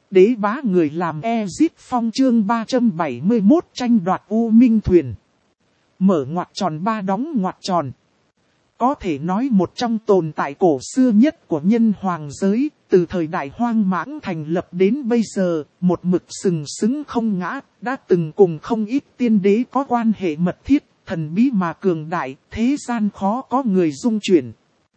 Đế bá người làm Ezit Phong chương 371 tranh đoạt U Minh Thuyền. Mở ngoặc tròn ba đóng ngoặc tròn. Có thể nói một trong tồn tại cổ xưa nhất của nhân hoàng giới, từ thời đại hoang mãng thành lập đến bây giờ, một mực sừng sững không ngã, đã từng cùng không ít tiên đế có quan hệ mật thiết, thần bí mà cường đại, thế gian khó có người dung chuyển.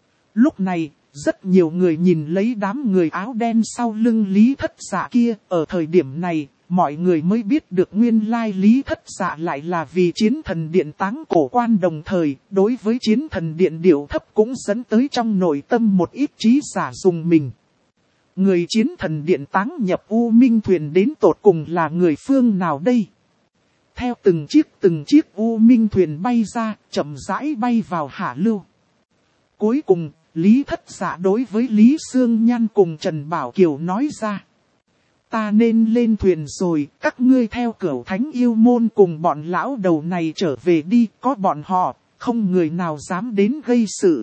Lúc này, rất nhiều người nhìn lấy đám người áo đen sau lưng Lý Thất Dạ kia, ở thời điểm này, mọi người mới biết được nguyên lai Lý Thất Dạ lại là vì Chiến Thần Điện táng cổ quan, đồng thời, đối với Chiến Thần Điện điệu thấp cũng dẫn tới trong nội tâm một ít trí giả dùng mình. Người Chiến Thần Điện táng nhập U Minh Thuyền đến tột cùng là người phương nào đây? Theo từng chiếc U Minh Thuyền bay ra, chậm rãi bay vào hạ lưu. Cuối cùng, Lý Thất Dạ đối với Lý Sương Nhan cùng Trần Bảo Kiều nói ra. Ta nên lên thuyền rồi, các ngươi theo Cửu Thánh Yêu Môn cùng bọn lão đầu này trở về đi, có bọn họ, không người nào dám đến gây sự.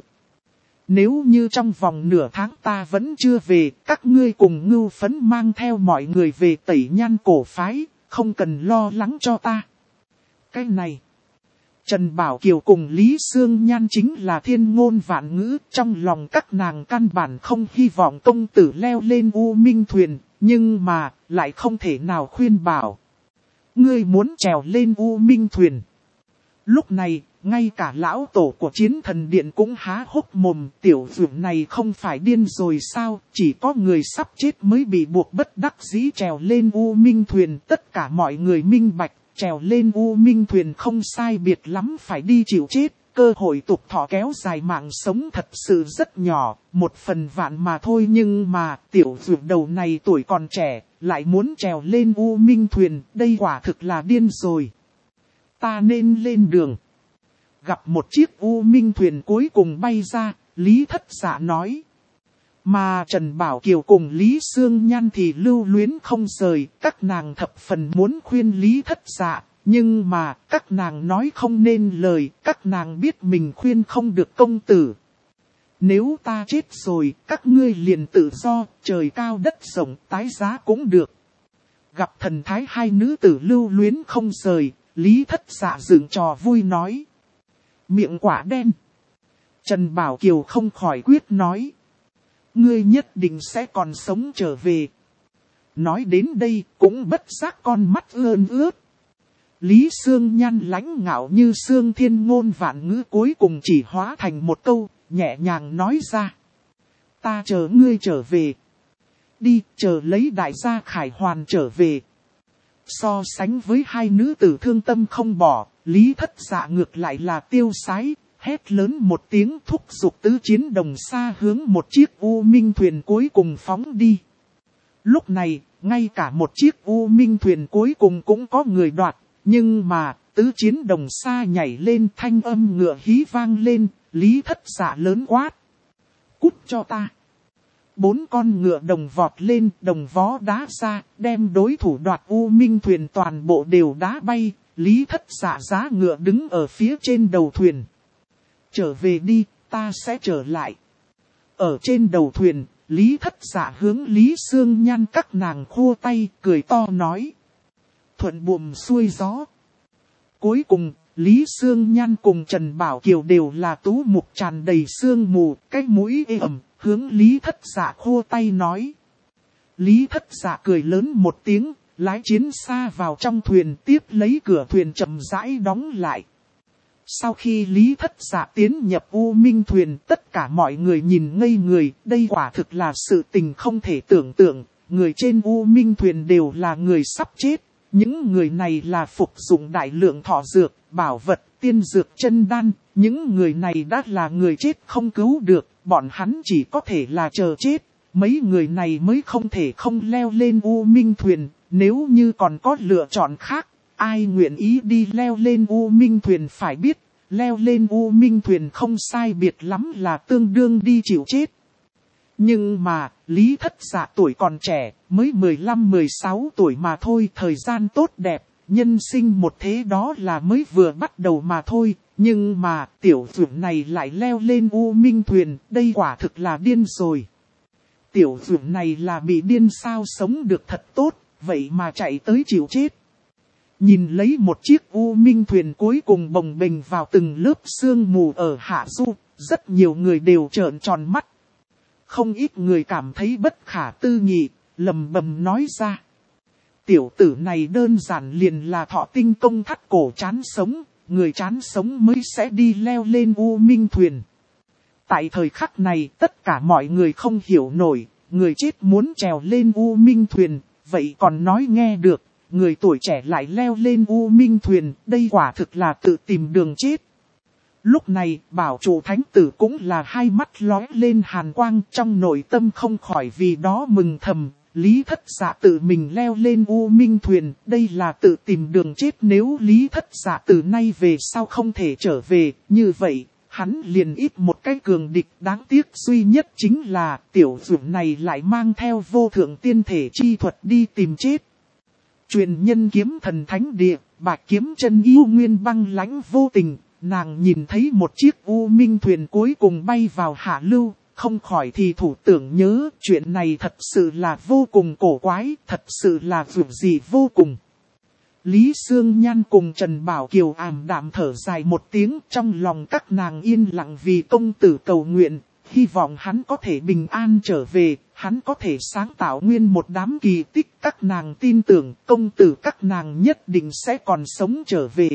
Nếu như trong vòng nửa tháng ta vẫn chưa về, các ngươi cùng Ngưu Phấn mang theo mọi người về Tẩy Nhan cổ phái, không cần lo lắng cho ta. Cái này, Trần Bảo Kiều cùng Lý Sương Nhan chính là thiên ngôn vạn ngữ, trong lòng các nàng căn bản không hy vọng công tử leo lên U Minh Thuyền, nhưng mà, lại không thể nào khuyên bảo. Ngươi muốn trèo lên U Minh Thuyền. Lúc này, ngay cả lão tổ của Chiến Thần Điện cũng há hốc mồm, tiểu vượng này không phải điên rồi sao, chỉ có người sắp chết mới bị buộc bất đắc dĩ trèo lên U Minh Thuyền, tất cả mọi người minh bạch. Trèo lên U Minh Thuyền không sai biệt lắm phải đi chịu chết, cơ hội tục thọ kéo dài mạng sống thật sự rất nhỏ, 1/1000 mà thôi, nhưng mà tiểu dược đầu này tuổi còn trẻ, lại muốn trèo lên U Minh Thuyền, đây quả thực là điên rồi. Ta nên lên đường. Gặp một chiếc U Minh Thuyền cuối cùng bay ra, Lý Thất Dạ nói. Mà Trần Bảo Kiều cùng Lý Sương Nhan thì lưu luyến không rời, các nàng thập phần muốn khuyên Lý Thất Dạ, nhưng mà các nàng nói không nên lời, các nàng biết mình khuyên không được công tử. Nếu ta chết rồi, các ngươi liền tự do, trời cao đất rộng, tái giá cũng được. Gặp thần thái hai nữ tử lưu luyến không rời, Lý Thất Dạ dựng trò vui nói. Miệng quả đen. Trần Bảo Kiều không khỏi quyết nói. Ngươi nhất định sẽ còn sống trở về. Nói đến đây cũng bất giác con mắt ươn ướt. Lý Sương Nhan lãnh ngạo như xương thiên ngôn vạn ngữ cuối cùng chỉ hóa thành một câu, nhẹ nhàng nói ra. Ta chờ ngươi trở về. Đi, chờ lấy đại gia Khải Hoàn trở về. So sánh với hai nữ tử thương tâm không bỏ, Lý Thất Dạ ngược lại là tiêu sái. Hét lớn một tiếng thúc giục tứ chiến đồng xa hướng một chiếc U Minh Thuyền cuối cùng phóng đi. Lúc này, ngay cả một chiếc U Minh Thuyền cuối cùng cũng có người đoạt, nhưng mà, tứ chiến đồng xa nhảy lên thanh âm ngựa hí vang lên, Lý Thất Dạ lớn quát. Cút cho ta. 4 con ngựa đồng vọt lên, đồng vó đá ra, đem đối thủ đoạt U Minh Thuyền toàn bộ đều đá bay, Lý Thất Dạ giá ngựa đứng ở phía trên đầu thuyền. Trở về đi, ta sẽ trở lại. Ở trên đầu thuyền, Lý Thất Dạ hướng Lý Sương Nhan các nàng khua tay, cười to nói. Thuận buồm xuôi gió. Cuối cùng, Lý Sương Nhan cùng Trần Bảo Kiều đều là tú mục tràn đầy sương mù, cái mũi ê ẩm, hướng Lý Thất Dạ khua tay nói. Lý Thất Dạ cười lớn một tiếng, lái chiến xa vào trong thuyền, tiếp lấy cửa thuyền chậm rãi đóng lại. Sau khi Lý Thất Dạ tiến nhập U Minh Thuyền, tất cả mọi người nhìn ngây người, đây quả thực là sự tình không thể tưởng tượng, người trên U Minh Thuyền đều là người sắp chết, những người này là phục dụng đại lượng thọ dược, bảo vật, tiên dược chân đan, những người này đã là người chết không cứu được, bọn hắn chỉ có thể là chờ chết, mấy người này mới không thể không leo lên U Minh Thuyền, nếu như còn có lựa chọn khác. Ai nguyện ý đi leo lên U Minh Thuyền phải biết, leo lên U Minh Thuyền không sai biệt lắm là tương đương đi chịu chết. Nhưng mà, Lý Thất Dạ tuổi còn trẻ, mới 15-16 tuổi mà thôi, thời gian tốt đẹp, nhân sinh một thế đó là mới vừa bắt đầu mà thôi. Nhưng mà, tiểu dưỡng này lại leo lên U Minh Thuyền, đây quả thực là điên rồi. tiểu dũng này là bị điên sao, sống được thật tốt, vậy mà chạy tới chịu chết. Nhìn lấy một chiếc U Minh thuyền cuối cùng bồng bềnh vào từng lớp sương mù ở hạ du, rất nhiều người đều trợn tròn mắt. Không ít người cảm thấy bất khả tư nghị, lầm bầm nói ra. Tiểu tử này đơn giản liền là thọ tinh công thắt cổ chán sống, người chán sống mới sẽ đi leo lên U Minh thuyền. Tại thời khắc này tất cả mọi người không hiểu nổi, người chết muốn trèo lên U Minh thuyền, vậy còn nói nghe được, người tuổi trẻ lại leo lên U Minh thuyền, đây quả thực là tự tìm đường chết. Lúc này, bảo chủ thánh tử cũng là hai mắt lóe lên hàn quang, trong nội tâm không khỏi vì đó mừng thầm. Lý Thất Dạ tự mình leo lên U Minh thuyền, đây là tự tìm đường chết. Nếu Lý Thất Dạ từ nay về sau không thể trở về, như vậy, hắn liền ít một cái cường địch. Đáng tiếc duy nhất chính là tiểu dũng này lại mang theo vô thượng tiên thể chi thuật đi tìm chết. Truyền nhân kiếm thần thánh địa, bạch kiếm chân yêu nguyên băng lãnh vô tình, nàng nhìn thấy một chiếc U Minh thuyền cuối cùng bay vào hạ lưu, không khỏi thì thủ tưởng nhớ chuyện này thật sự là vô cùng cổ quái, thật sự là dường gì vô cùng. Lý Sương Nhan cùng Trần Bảo Kiều ảm đạm thở dài một tiếng, trong lòng các nàng yên lặng vì công tử cầu nguyện, hy vọng hắn có thể bình an trở về, hắn có thể sáng tạo nguyên một đám kỳ tích, các nàng tin tưởng công tử các nàng nhất định sẽ còn sống trở về.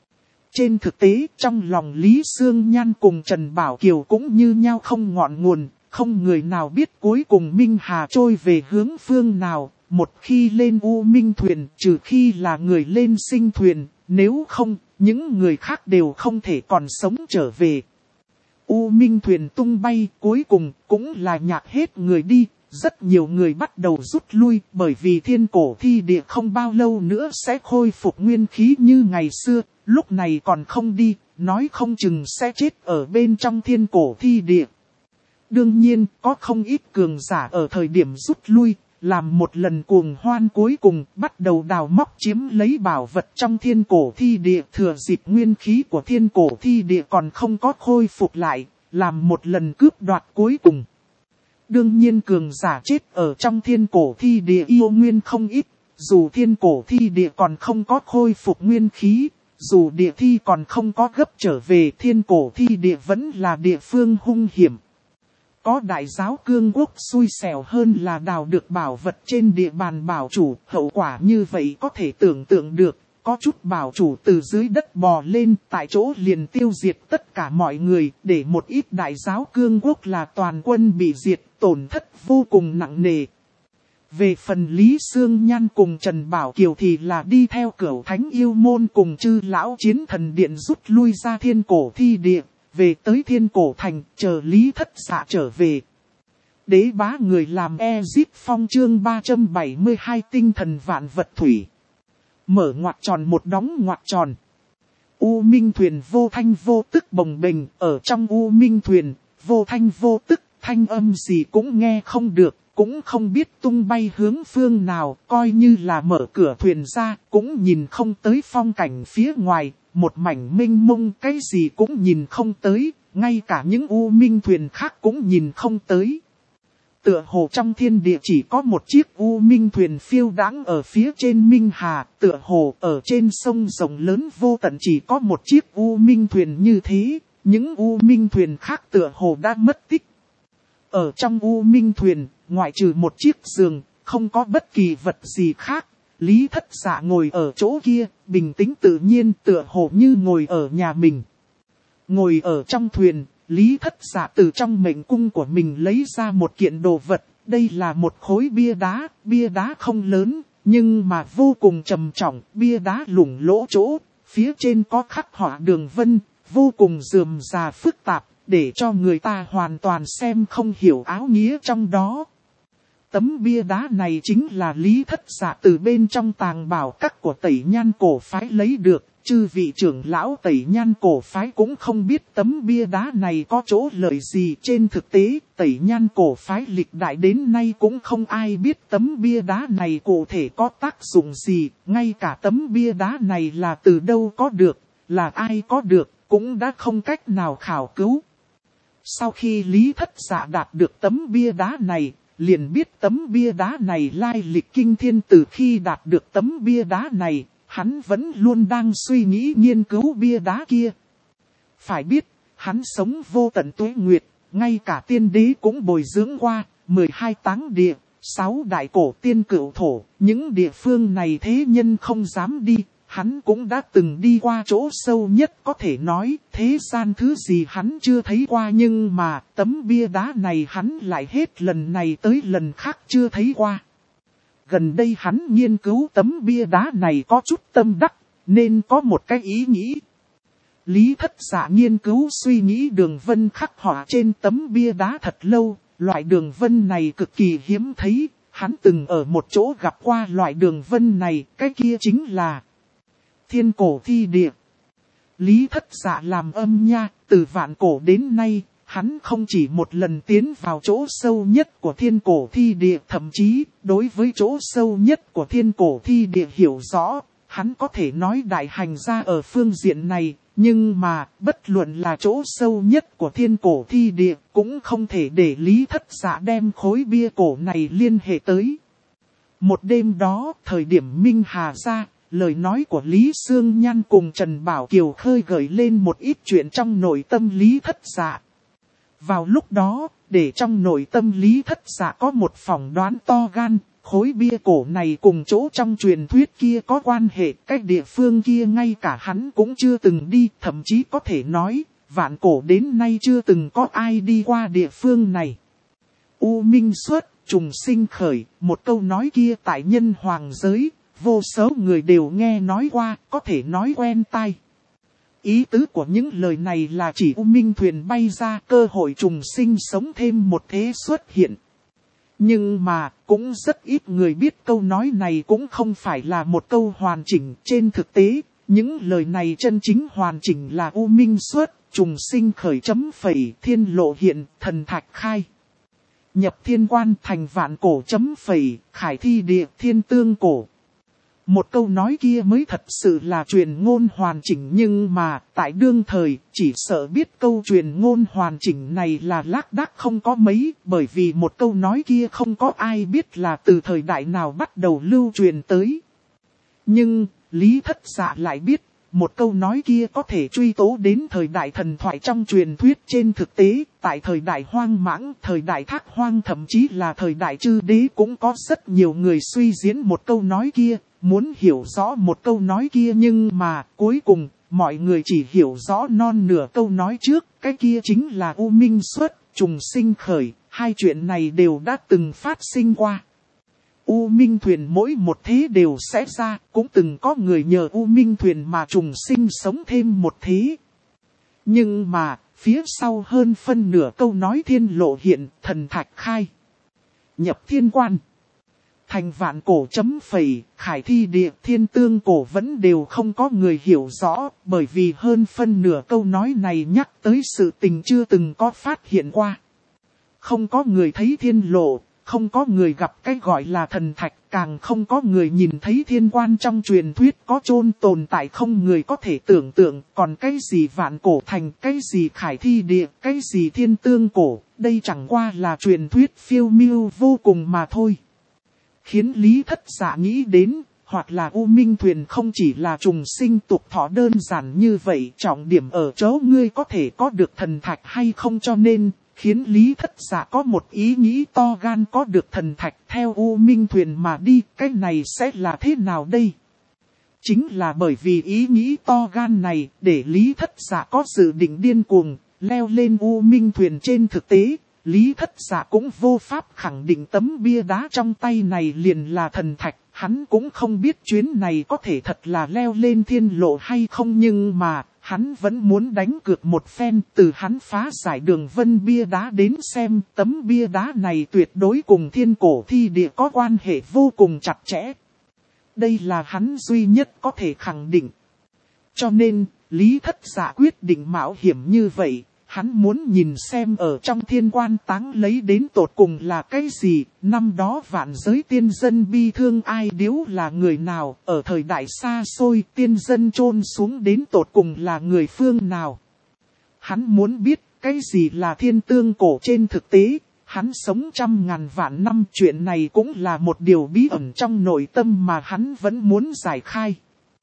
Trên thực tế, trong lòng Lý Sương Nhan cùng Trần Bảo Kiều cũng như nhau không ngọn nguồn, không người nào biết cuối cùng Minh Hà trôi về hướng phương nào, một khi lên U Minh thuyền, trừ khi là người lên sinh thuyền, nếu không, những người khác đều không thể còn sống trở về. U Minh thuyền tung bay, cuối cùng cũng là nhạc hết người đi, rất nhiều người bắt đầu rút lui, bởi vì thiên cổ thi địa không bao lâu nữa sẽ khôi phục nguyên khí như ngày xưa. Lúc này còn không đi, nói không chừng sẽ chết ở bên trong thiên cổ thi địa. Đương nhiên, có không ít cường giả ở thời điểm rút lui, làm một lần cuồng hoan cuối cùng, bắt đầu đào móc chiếm lấy bảo vật trong thiên cổ thi địa. Thừa dịp nguyên khí của thiên cổ thi địa còn không có khôi phục lại, làm một lần cướp đoạt cuối cùng. Đương nhiên cường giả chết ở trong thiên cổ thi địa yêu nguyên không ít, dù thiên cổ thi địa còn không có khôi phục nguyên khí. Dù địa thi còn không có gấp trở về, thiên cổ thi địa vẫn là địa phương hung hiểm. Có đại giáo cương quốc xui xẻo hơn là đào được bảo vật trên địa bàn bảo chủ, hậu quả như vậy có thể tưởng tượng được. Có chút bảo chủ từ dưới đất bò lên, tại chỗ liền tiêu diệt tất cả mọi người, để một ít đại giáo cương quốc là toàn quân bị diệt, tổn thất vô cùng nặng nề. Về phần Lý Sương Nhan cùng Trần Bảo Kiều thì là đi theo Cửu Thánh Yêu Môn cùng Chư Lão Chiến Thần Điện rút lui ra thiên cổ thi địa, về tới thiên cổ thành, chờ Lý Thất Dạ trở về. Đế bá người làm Ezip Phong chương 372 tinh thần vạn vật thủy. Mở ngoặc tròn một đóng ngoặc tròn. U Minh thuyền vô thanh vô tức bồng bềnh, ở trong U Minh thuyền, vô thanh vô tức, thanh âm gì cũng nghe không được. Cũng không biết tung bay hướng phương nào, coi như là mở cửa thuyền ra, cũng nhìn không tới phong cảnh phía ngoài, một mảnh mênh mông cái gì cũng nhìn không tới, ngay cả những U Minh thuyền khác cũng nhìn không tới. Tựa hồ trong thiên địa chỉ có một chiếc U Minh thuyền phiêu đãng ở phía trên Minh Hà, tựa hồ ở trên sông rộng lớn vô tận chỉ có một chiếc U Minh thuyền như thế, những U Minh thuyền khác tựa hồ đã mất tích. Ở trong U Minh thuyền, ngoại trừ một chiếc giường, không có bất kỳ vật gì khác. Lý Thất Dạ ngồi ở chỗ kia, bình tĩnh tự nhiên tựa hồ như ngồi ở nhà mình. Ngồi ở trong thuyền, Lý Thất Dạ từ trong mệnh cung của mình lấy ra một kiện đồ vật. Đây là một khối bia đá không lớn, nhưng mà vô cùng trầm trọng. Bia đá lủng lỗ chỗ, phía trên có khắc họa đường vân, vô cùng rườm rà phức tạp. Để cho người ta hoàn toàn xem không hiểu áo nghĩa trong đó. Tấm bia đá này chính là Lý Thất Dạ từ bên trong tàng bảo các của Tẩy Nhan cổ phái lấy được. Chư vị trưởng lão Tẩy Nhan cổ phái cũng không biết tấm bia đá này có chỗ lợi gì. Trên thực tế, Tẩy Nhan cổ phái lịch đại đến nay cũng không ai biết tấm bia đá này cụ thể có tác dụng gì. Ngay cả tấm bia đá này là từ đâu có được, là ai có được, cũng đã không cách nào khảo cứu. Sau khi Lý Thất Dạ đạt được tấm bia đá này, liền biết tấm bia đá này lai lịch kinh thiên. Từ khi đạt được tấm bia đá này, hắn vẫn luôn đang suy nghĩ nghiên cứu bia đá kia. Phải biết, hắn sống vô tận tuế nguyệt, ngay cả tiên đế cũng bồi dưỡng qua, 12 táng địa, 6 đại cổ tiên cửu thổ, những địa phương này thế nhân không dám đi. Hắn cũng đã từng đi qua chỗ sâu nhất, có thể nói thế gian thứ gì hắn chưa thấy qua, nhưng mà tấm bia đá này hắn lại hết lần này tới lần khác chưa thấy qua. Gần đây hắn nghiên cứu tấm bia đá này có chút tâm đắc, nên có một cái ý nghĩ. Lý Thất Dạ nghiên cứu suy nghĩ đường vân khắc họa trên tấm bia đá thật lâu, loại đường vân này cực kỳ hiếm thấy, hắn từng ở một chỗ gặp qua loại đường vân này, cái kia chính là Thiên Cổ Thi Địa. Lý Thất Dạ làm âm nha, từ vạn cổ đến nay, hắn không chỉ một lần tiến vào chỗ sâu nhất của Thiên Cổ Thi Địa, thậm chí đối với chỗ sâu nhất của Thiên Cổ Thi Địa hiểu rõ, hắn có thể nói đại hành gia ở phương diện này. Nhưng mà, bất luận là chỗ sâu nhất của Thiên Cổ Thi Địa, cũng không thể để Lý Thất Dạ đem khối bia cổ này liên hệ tới. Một đêm đó, thời điểm Minh Hà ra, lời nói của Lý Sương Nhan cùng Trần Bảo Kiều khơi gợi lên một ít chuyện trong nội tâm Lý Thất Dạ. Vào lúc đó, để trong nội tâm Lý Thất Dạ có một phỏng đoán to gan, khối bia cổ này cùng chỗ trong truyền thuyết kia có quan hệ, cái địa phương kia ngay cả hắn cũng chưa từng đi, thậm chí có thể nói, vạn cổ đến nay chưa từng có ai đi qua địa phương này. U minh xuất, trùng sinh khởi, một câu nói kia tại nhân hoàng giới, vô số người đều nghe nói qua, có thể nói quen tai. Ý tứ của những lời này là chỉ U Minh thuyền bay ra, cơ hội trùng sinh sống thêm một thế xuất hiện. Nhưng mà, cũng rất ít người biết câu nói này cũng không phải là một câu hoàn chỉnh. Trên thực tế, những lời này chân chính hoàn chỉnh là U Minh xuất, trùng sinh khởi chấm phẩy, thiên lộ hiện, thần thạch khai. Nhập thiên quan thành vạn cổ chấm phẩy, khải thi địa thiên tương cổ. Một câu nói kia mới thật sự là truyền ngôn hoàn chỉnh, nhưng mà tại đương thời chỉ sợ biết câu truyền ngôn hoàn chỉnh này là lác đác không có mấy, bởi vì một câu nói kia không có ai biết là từ thời đại nào bắt đầu lưu truyền tới. Nhưng Lý Thất Dạ lại biết một câu nói kia có thể truy tố đến thời đại thần thoại trong truyền thuyết. Trên thực tế, tại thời đại hoang mãng, thời đại thác hoang, thậm chí là thời đại chư đế cũng có rất nhiều người suy diễn một câu nói kia. Muốn hiểu rõ một câu nói kia, nhưng mà cuối cùng mọi người chỉ hiểu rõ non nửa câu nói trước, cái kia chính là U Minh xuất, trùng sinh khởi, hai chuyện này đều đã từng phát sinh qua. U Minh thuyền mỗi một thế đều sẽ ra, cũng từng có người nhờ U Minh thuyền mà trùng sinh sống thêm một thế. Nhưng mà, phía sau hơn phân nửa câu nói thiên lộ hiện, thần thạch khai, nhập thiên quan, thành vạn cổ chấm phẩy, khải thi địa thiên tương cổ vẫn đều không có người hiểu rõ, bởi vì hơn phân nửa câu nói này nhắc tới sự tình chưa từng có phát hiện qua. Không có người thấy thiên lộ, không có người gặp cái gọi là thần thạch, càng không có người nhìn thấy thiên quan trong truyền thuyết có chôn tồn tại, không người có thể tưởng tượng, còn cái gì vạn cổ thành, cái gì khải thi địa, cái gì thiên tương cổ, đây chẳng qua là truyền thuyết phiêu miêu vô cùng mà thôi. Khiến Lý Thất Dạ nghĩ đến, hoặc là U Minh thuyền không chỉ là trùng sinh tục thọ đơn giản như vậy, trọng điểm ở chỗ ngươi có thể có được thần thạch hay không, cho nên khiến Lý Thất Dạ có một ý nghĩ to gan, có được thần thạch theo U Minh thuyền mà đi, cái này sẽ là thế nào đây? Chính là bởi vì ý nghĩ to gan này, để Lý Thất Dạ có dự định điên cuồng, leo lên U Minh thuyền. Trên thực tế, Lý Thất Dạ cũng vô pháp khẳng định tấm bia đá trong tay này liền là thần thạch, hắn cũng không biết chuyến này có thể thật là leo lên thiên lộ hay không, nhưng mà hắn vẫn muốn đánh cược một phen. Từ hắn phá giải đường vân bia đá đến xem, tấm bia đá này tuyệt đối cùng thiên cổ thi địa có quan hệ vô cùng chặt chẽ. Đây là hắn duy nhất có thể khẳng định. Cho nên, Lý Thất Dạ quyết định mạo hiểm như vậy. Hắn muốn nhìn xem ở trong thiên quan táng lấy đến tột cùng là cái gì. Năm đó vạn giới tiên dân bi thương ai điếu là người nào, ở thời đại xa xôi tiên dân chôn xuống đến tột cùng là người phương nào. Hắn muốn biết cái gì là thiên tương cổ. Trên thực tế, Hắn sống 100.000 vạn năm, chuyện này cũng là một điều bí ẩn trong nội tâm mà hắn vẫn muốn giải khai.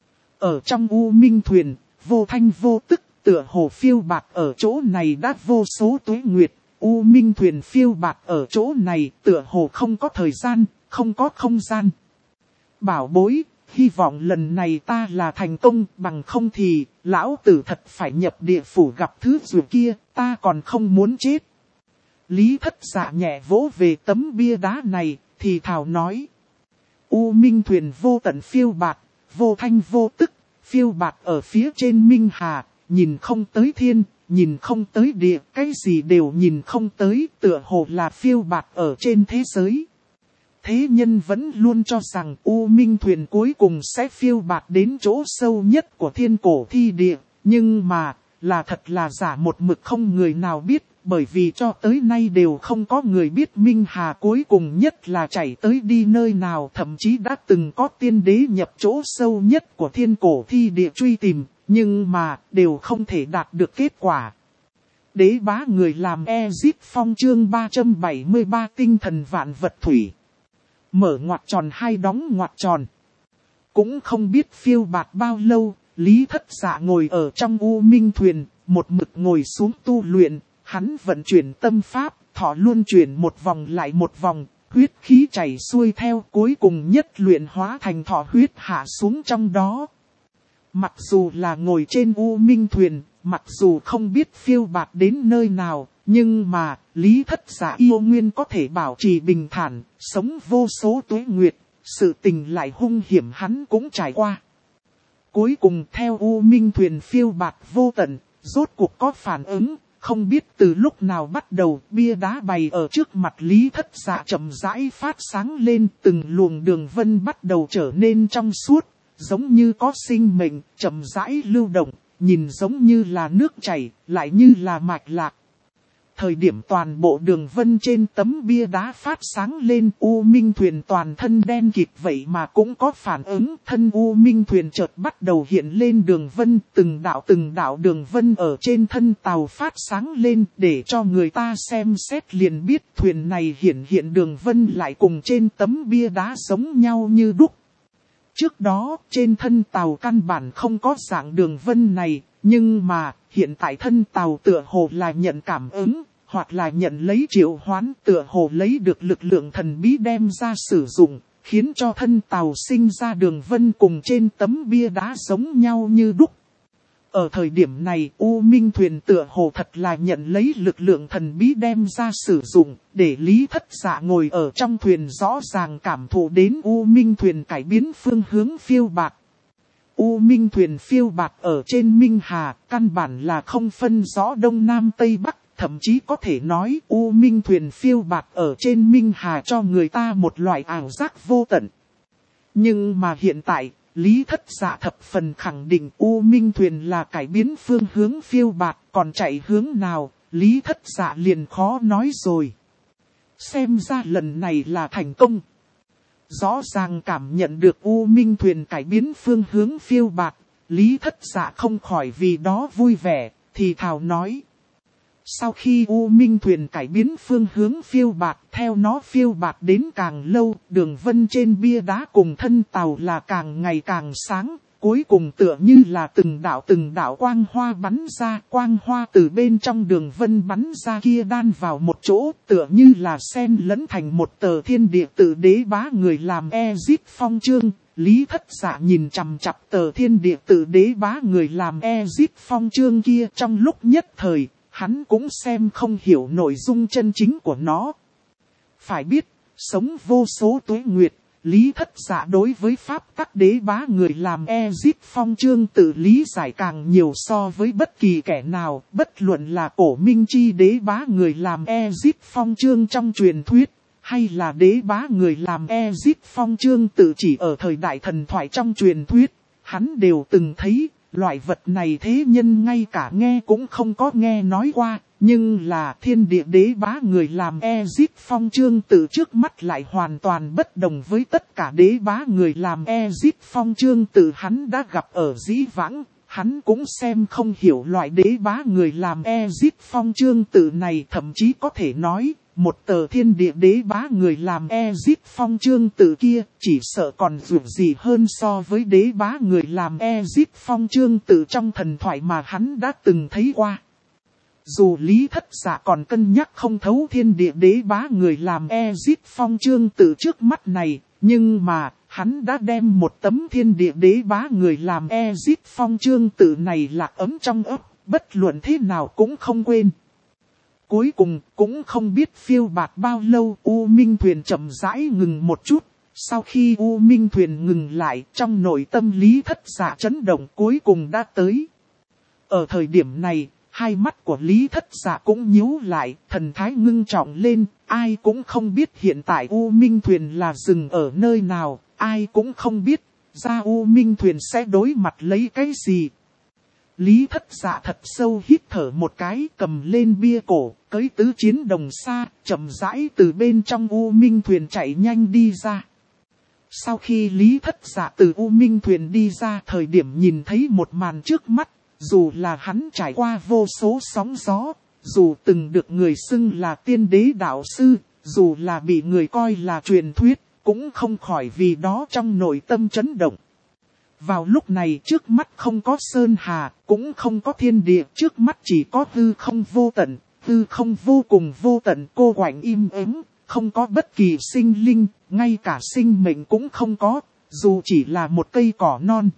Ở trong U Minh Thuyền, vô thanh vô tức, tựa hồ phiêu bạt ở chỗ này đã vô số tuế nguyệt. U Minh Thuyền phiêu bạt ở chỗ này, tựa hồ không có thời gian, không có không gian. Bảo bối, hy vọng lần này ta là thành công, bằng không thì, lão tử thật phải nhập địa phủ gặp thứ dù kia, ta còn không muốn chết. Lý Thất Dạ nhẹ vỗ về tấm bia đá này, thì thào nói. U Minh Thuyền vô tận phiêu bạt, vô thanh vô tức, phiêu bạt ở phía trên Minh Hà, nhìn không tới thiên, nhìn không tới địa, cái gì đều nhìn không tới, tựa hồ là phiêu bạt ở trên thế giới. Thế nhân vẫn luôn cho rằng U Minh Thuyền cuối cùng sẽ phiêu bạt đến chỗ sâu nhất của thiên cổ thi địa, nhưng mà, là thật là giả, một mực không người nào biết, bởi vì cho tới nay đều không có người biết Minh Hà cuối cùng nhất là chảy tới đi nơi nào, thậm chí đã từng có tiên đế nhập chỗ sâu nhất của thiên cổ thi địa truy tìm, nhưng mà đều không thể đạt được kết quả. Đế bá người làm Ezip Phong chương 373 tinh thần vạn vật thủy. Mở ngoặc tròn hai đóng ngoặc tròn. Cũng không biết phiêu bạt bao lâu, Lý Thất Dạ ngồi ở trong U Minh Thuyền, một mực ngồi xuống tu luyện, hắn vận chuyển tâm pháp, thọ luôn chuyển một vòng lại một vòng, huyết khí chảy xuôi theo, cuối cùng nhất luyện hóa thành thọ huyết hạ xuống trong đó. Mặc dù là ngồi trên U Minh Thuyền, mặc dù không biết phiêu bạt đến nơi nào, nhưng mà, Lý Thất Dạ yêu nguyên có thể bảo trì bình thản, sống vô số tuế nguyệt, sự tình lại hung hiểm hắn cũng trải qua. Cuối cùng theo U Minh Thuyền phiêu bạt vô tận, rốt cuộc có phản ứng, không biết từ lúc nào bắt đầu, bia đá bày ở trước mặt Lý Thất Dạ chậm rãi phát sáng lên, từng luồng đường vân bắt đầu trở nên trong suốt, giống như có sinh mệnh, chậm rãi lưu động, nhìn giống như là nước chảy, lại như là mạch lạc. Thời điểm toàn bộ đường vân trên tấm bia đá phát sáng lên, U Minh Thuyền toàn thân đen kịt vậy mà cũng có phản ứng. Thân U Minh Thuyền chợt bắt đầu hiện lên đường vân, từng đạo đường vân ở trên thân tàu phát sáng lên, để cho người ta xem xét liền biết thuyền này hiện đường vân lại cùng trên tấm bia đá giống nhau như đúc. Trước đó, trên thân tàu căn bản không có dạng đường vân này, nhưng mà, hiện tại thân tàu tựa hồ là nhận cảm ứng, hoặc là nhận lấy triệu hoán, tựa hồ lấy được lực lượng thần bí đem ra sử dụng, khiến cho thân tàu sinh ra đường vân cùng trên tấm bia đá giống nhau như đúc. Ở thời điểm này, U Minh Thuyền tựa hồ thật là nhận lấy lực lượng thần bí đem ra sử dụng, để Lý Thất Dạ ngồi ở trong thuyền rõ ràng cảm thụ đến U Minh Thuyền cải biến phương hướng phiêu bạt. U Minh Thuyền phiêu bạt ở trên Minh Hà, căn bản là không phân rõ Đông Nam Tây Bắc, thậm chí có thể nói U Minh Thuyền phiêu bạt ở trên Minh Hà cho người ta một loại ảo giác vô tận. Nhưng mà hiện tại, Lý Thất Dạ thập phần khẳng định U Minh Thuyền là cải biến phương hướng phiêu bạt, còn chạy hướng nào, Lý Thất Dạ liền khó nói rồi. Xem ra lần này là thành công. Rõ ràng cảm nhận được U Minh Thuyền cải biến phương hướng phiêu bạt, Lý Thất Dạ không khỏi vì đó vui vẻ, thì thào nói. Sau khi U Minh Thuyền cải biến phương hướng phiêu bạt, theo nó phiêu bạt đến càng lâu, đường vân trên bia đá cùng thân tàu là càng ngày càng sáng, cuối cùng tựa như là từng đạo quang hoa bắn ra, quang hoa từ bên trong đường vân bắn ra kia đan vào một chỗ, tựa như là xen lẫn thành một tờ thiên địa tự đế bá người làm Ezip Phong chương. Lý Thất Dạ nhìn chằm chằm tờ thiên địa tự đế bá người làm Ezip Phong chương kia, trong lúc nhất thời, hắn cũng xem không hiểu nội dung chân chính của nó. Phải biết, sống vô số tuế nguyệt, Lý Thất Dạ đối với pháp tắc đế bá người làm Ezip Phong chương tự lý giải càng nhiều so với bất kỳ kẻ nào, bất luận là cổ minh chi đế bá người làm Ezip Phong chương trong truyền thuyết, hay là đế bá người làm Ezip Phong chương tự chỉ ở thời đại thần thoại trong truyền thuyết, hắn đều từng thấy. Loại vật này thế nhân ngay cả nghe cũng không có nghe nói qua, nhưng là thiên địa đế bá người làm Ezip Phong chương tự trước mắt lại hoàn toàn bất đồng với tất cả đế bá người làm Ezip Phong chương tự hắn đã gặp ở dĩ vãng, hắn cũng xem không hiểu loại đế bá người làm Ezip Phong chương tự này, thậm chí có thể nói, một tờ thiên địa đế bá người làm Ezic Phong chương tự kia, chỉ sợ còn dù gì hơn so với đế bá người làm Ezic Phong chương tự trong thần thoại mà hắn đã từng thấy qua. Dù Lý Thất Dạ còn cân nhắc không thấu thiên địa đế bá người làm Ezic Phong chương tự trước mắt này, nhưng mà, hắn đã đem một tấm thiên địa đế bá người làm Ezic Phong chương tự này lạc ấm trong ấp, bất luận thế nào cũng không quên. Cuối cùng, cũng không biết phiêu bạt bao lâu, U Minh Thuyền chậm rãi ngừng một chút. Sau khi U Minh Thuyền ngừng lại, trong nội tâm Lý Thất Dạ chấn động cuối cùng đã tới. Ở thời điểm này, hai mắt của Lý Thất Dạ cũng nhíu lại, thần thái ngưng trọng lên, ai cũng không biết hiện tại U Minh Thuyền là dừng ở nơi nào, ai cũng không biết, ra U Minh Thuyền sẽ đối mặt lấy cái gì. Lý Thất Dạ thật sâu hít thở một cái, cầm lên bia cổ, cưỡi tứ chiến đồng xa, chậm rãi từ bên trong U Minh Thuyền chạy nhanh đi ra. Sau khi Lý Thất Dạ từ U Minh Thuyền đi ra, thời điểm nhìn thấy một màn trước mắt, dù là hắn trải qua vô số sóng gió, dù từng được người xưng là tiên đế đạo sư, dù là bị người coi là truyền thuyết, cũng không khỏi vì đó trong nội tâm chấn động. Vào lúc này trước mắt không có sơn hà, cũng không có thiên địa, trước mắt chỉ có hư không vô tận, hư không vô cùng vô tận cô quạnh im ắng, không có bất kỳ sinh linh, ngay cả sinh mệnh cũng không có, dù chỉ là một cây cỏ non.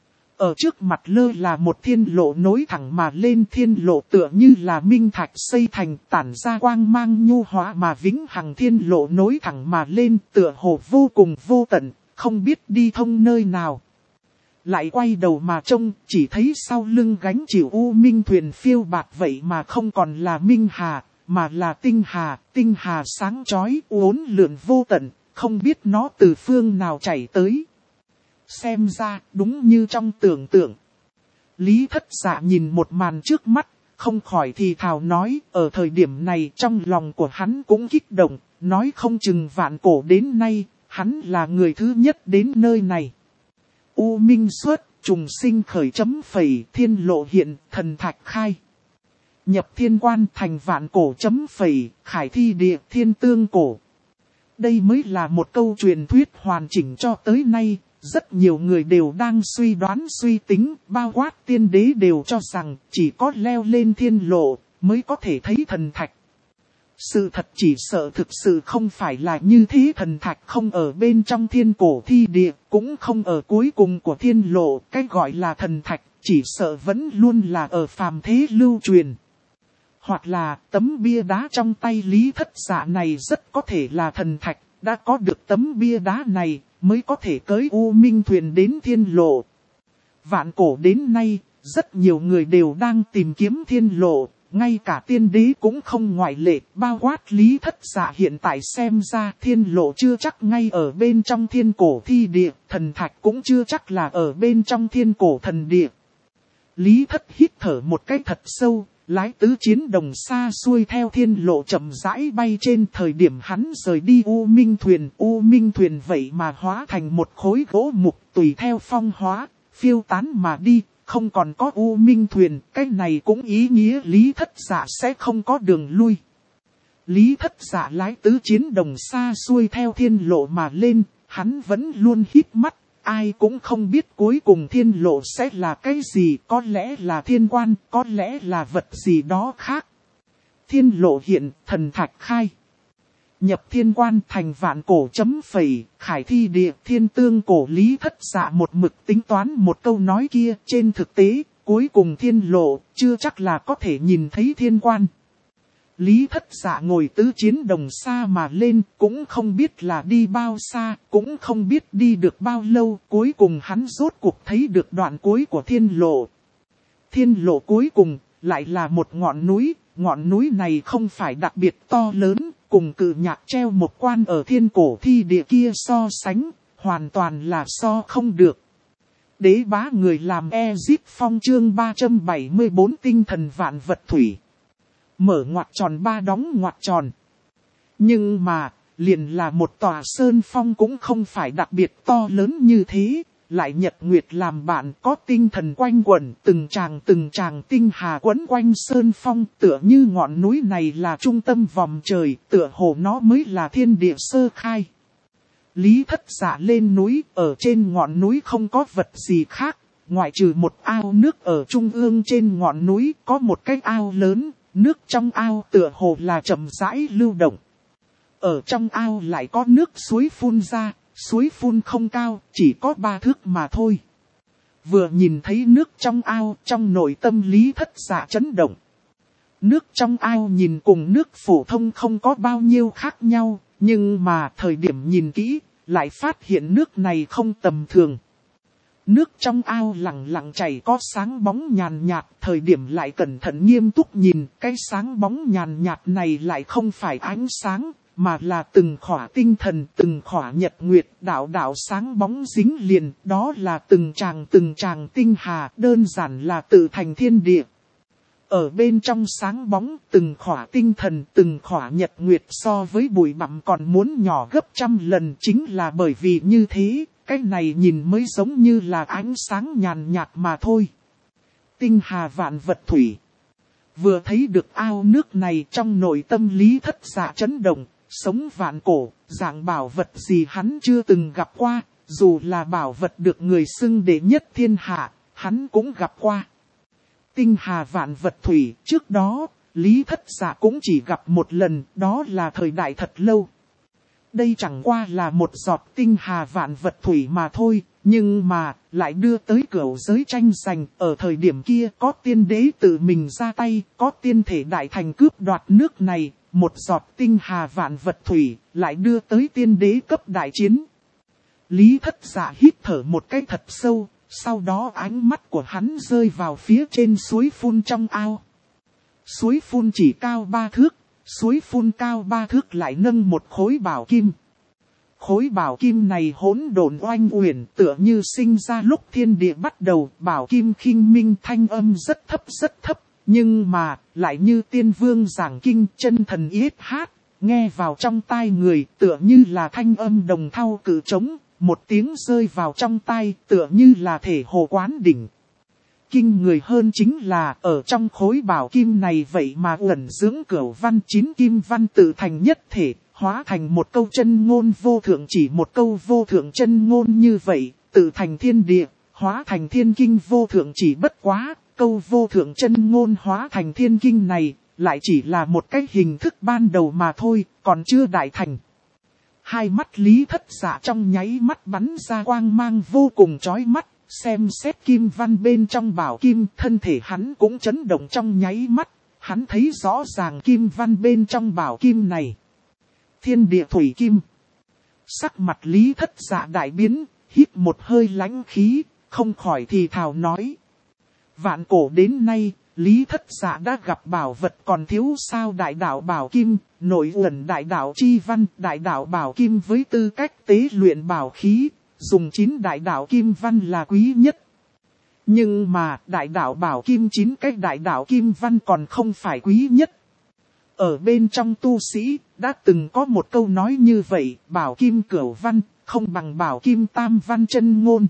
Ở trước mặt lơ là một thiên lộ nối thẳng mà lên, thiên lộ tựa như là minh thạch xây thành, tản ra quang mang nhu hóa mà vĩnh hằng, thiên lộ nối thẳng mà lên, tựa hồ vô cùng vô tận, không biết đi thông nơi nào. Lại quay đầu mà trông, chỉ thấy sau lưng gánh chịu U Minh Thuyền phiêu bạt vậy mà không còn là Minh Hà, mà là tinh hà sáng chói uốn lượn vô tận, không biết nó từ phương nào chảy tới. Xem ra đúng như trong tưởng tượng. Lý Thất Dạ nhìn một màn trước mắt, không khỏi thì thào nói, ở thời điểm này trong lòng của hắn cũng kích động, nói không chừng vạn cổ đến nay, hắn là người thứ nhất đến nơi này. U Minh xuất, trùng sinh khởi chấm phẩy, thiên lộ hiện, thần thạch khai. Nhập thiên quan thành vạn cổ chấm phẩy, khải thi địa thiên tương cổ. Đây mới là một câu truyền thuyết hoàn chỉnh cho tới nay. Rất nhiều người đều đang suy đoán suy tính, bao quát tiên đế đều cho rằng chỉ có leo lên thiên lộ mới có thể thấy thần thạch. Sự thật chỉ sợ thực sự không phải là như thế, thần thạch không ở bên trong thiên cổ thi địa, cũng không ở cuối cùng của thiên lộ, cái gọi là thần thạch chỉ sợ vẫn luôn là ở phàm thế lưu truyền. Hoặc là tấm bia đá trong tay Lý Thất Dạ này rất có thể là thần thạch, đã có được tấm bia đá này mới có thể cưỡi U Minh Thuyền đến thiên lộ. Vạn cổ đến nay, rất nhiều người đều đang tìm kiếm thiên lộ, ngay cả tiên đế cũng không ngoại lệ, bao quát Lý Thất Dạ hiện tại xem ra thiên lộ chưa chắc ngay ở bên trong thiên cổ thi địa, thần thạch cũng chưa chắc là ở bên trong thiên cổ thần địa. Lý Thất hít thở một cái thật sâu, lái tứ chiến đồng xa xuôi theo thiên lộ chậm rãi bay, trên thời điểm hắn rời đi U Minh Thuyền vậy mà hóa thành một khối gỗ mục tùy theo phong hóa, phiêu tán mà đi, không còn có U Minh Thuyền, cái này cũng ý nghĩa Lý Thất Dạ sẽ không có đường lui. Lý Thất Dạ lái tứ chiến đồng xa xuôi theo thiên lộ mà lên, hắn vẫn luôn hít mắt. Ai cũng không biết cuối cùng thiên lộ sẽ là cái gì, có lẽ là thiên quan, có lẽ là vật gì đó khác. Thiên lộ hiện, thần thạch khai. Nhập thiên quan thành vạn cổ chấm phẩy, khải thi địa thiên tương cổ. Lý Thất Dạ một mực tính toán một câu nói kia, trên thực tế, cuối cùng thiên lộ, chưa chắc là có thể nhìn thấy thiên quan. Lý Thất Dạ ngồi tứ chiến đồng xa mà lên, cũng không biết là đi bao xa, cũng không biết đi được bao lâu, cuối cùng hắn rốt cuộc thấy được đoạn cuối của thiên lộ. Thiên lộ cuối cùng, lại là một ngọn núi này không phải đặc biệt to lớn, cùng Cự Nhạc treo một quan ở thiên cổ thi địa kia so sánh, hoàn toàn là so không được. Đế bá người làm Ezic Phong chương 374 tinh thần vạn vật thủy. Mở ngoặc tròn ba đóng ngoặc tròn. Nhưng mà, liền là một tòa sơn phong cũng không phải đặc biệt to lớn như thế, lại nhật nguyệt làm bạn, có tinh thần quanh quẩn, từng tràng tinh hà quấn quanh sơn phong, tựa như ngọn núi này là trung tâm vòm trời, tựa hồ nó mới là thiên địa sơ khai. Lý Thất Dạ lên núi, ở trên ngọn núi không có vật gì khác, ngoại trừ một ao nước ở trung ương trên ngọn núi, có một cái ao lớn, nước trong ao tựa hồ là chậm rãi lưu động. Ở trong ao lại có nước suối phun ra, suối phun không cao, chỉ có 3 thước mà thôi. Vừa nhìn thấy nước trong ao, trong nội tâm Lý Thất Dạ chấn động. Nước trong ao nhìn cùng nước phổ thông không có bao nhiêu khác nhau, nhưng mà thời điểm nhìn kỹ, lại phát hiện nước này không tầm thường. Nước trong ao lặng lặng chảy có sáng bóng nhàn nhạt, thời điểm lại cẩn thận nghiêm túc nhìn, cái sáng bóng nhàn nhạt này lại không phải ánh sáng, mà là từng khỏa tinh thần, từng khỏa nhật nguyệt, đạo sáng bóng dính liền, đó là từng tràng tinh hà, đơn giản là tự thành thiên địa. Ở bên trong sáng bóng, từng khỏa tinh thần, từng khỏa nhật nguyệt so với bụi bặm còn muốn nhỏ gấp trăm lần, chính là bởi vì như thế, cái này nhìn mới giống như là ánh sáng nhàn nhạt mà thôi. Tinh hà vạn vật thủy. Vừa thấy được ao nước này trong nội tâm Lý Thất Dạ chấn động, sống vạn cổ, dạng bảo vật gì hắn chưa từng gặp qua, dù là bảo vật được người xưng đệ nhất thiên hạ, hắn cũng gặp qua. Tinh hà vạn vật thủy, trước đó, Lý Thất Dạ cũng chỉ gặp một lần, đó là thời đại thật lâu. Đây chẳng qua là một giọt tinh hà vạn vật thủy mà thôi, nhưng mà, lại đưa tới cửu giới tranh giành, ở thời điểm kia có tiên đế tự mình ra tay, có tiên thể đại thành cướp đoạt nước này, một giọt tinh hà vạn vật thủy, lại đưa tới tiên đế cấp đại chiến. Lý Thất Dạ hít thở một cái thật sâu, sau đó ánh mắt của hắn rơi vào phía trên suối phun trong ao. Suối phun chỉ cao 3 thước, suối phun cao 3 thước lại nâng một khối bảo kim. Khối bảo kim này hỗn độn oanh uyển, tựa như sinh ra lúc thiên địa bắt đầu, bảo kim khinh minh thanh âm rất thấp, nhưng mà, lại như tiên vương giảng kinh chân thần yết hát, nghe vào trong tai người, tựa như là thanh âm đồng thau cử trống, một tiếng rơi vào trong tai, tựa như là thể hồ quán đỉnh. Kinh người hơn chính là, ở trong khối bảo kim này vậy mà ẩn dưỡng cửu văn 9 kim văn tự thành nhất thể, hóa thành một câu chân ngôn vô thượng, chỉ một câu vô thượng chân ngôn như vậy, tự thành thiên địa, hóa thành thiên kinh vô thượng, chỉ bất quá, câu vô thượng chân ngôn hóa thành thiên kinh này, lại chỉ là một cái hình thức ban đầu mà thôi, còn chưa đại thành. Hai mắt Lý Thất Dạ trong nháy mắt bắn ra quang mang vô cùng chói mắt, xem xét kim văn bên trong bảo kim, thân thể hắn cũng chấn động trong nháy mắt, hắn thấy rõ ràng kim văn bên trong bảo kim này. Thiên địa thủy kim. Sắc mặt Lý Thất Dạ đại biến, hít một hơi lãnh khí, không khỏi thì thào nói. Vạn cổ đến nay, Lý Thất Dạ đã gặp bảo vật còn thiếu sao đại đạo bảo kim, nội ẩn đại đạo chi văn, đại đạo bảo kim với tư cách tế luyện bảo khí, dùng 9 đại đạo kim văn là quý nhất. Nhưng mà đại đạo bảo kim 9 cái đại đạo kim văn còn không phải quý nhất. Ở bên trong tu sĩ, đã từng có một câu nói như vậy, bảo kim cửu văn, không bằng bảo kim tam văn chân ngôn.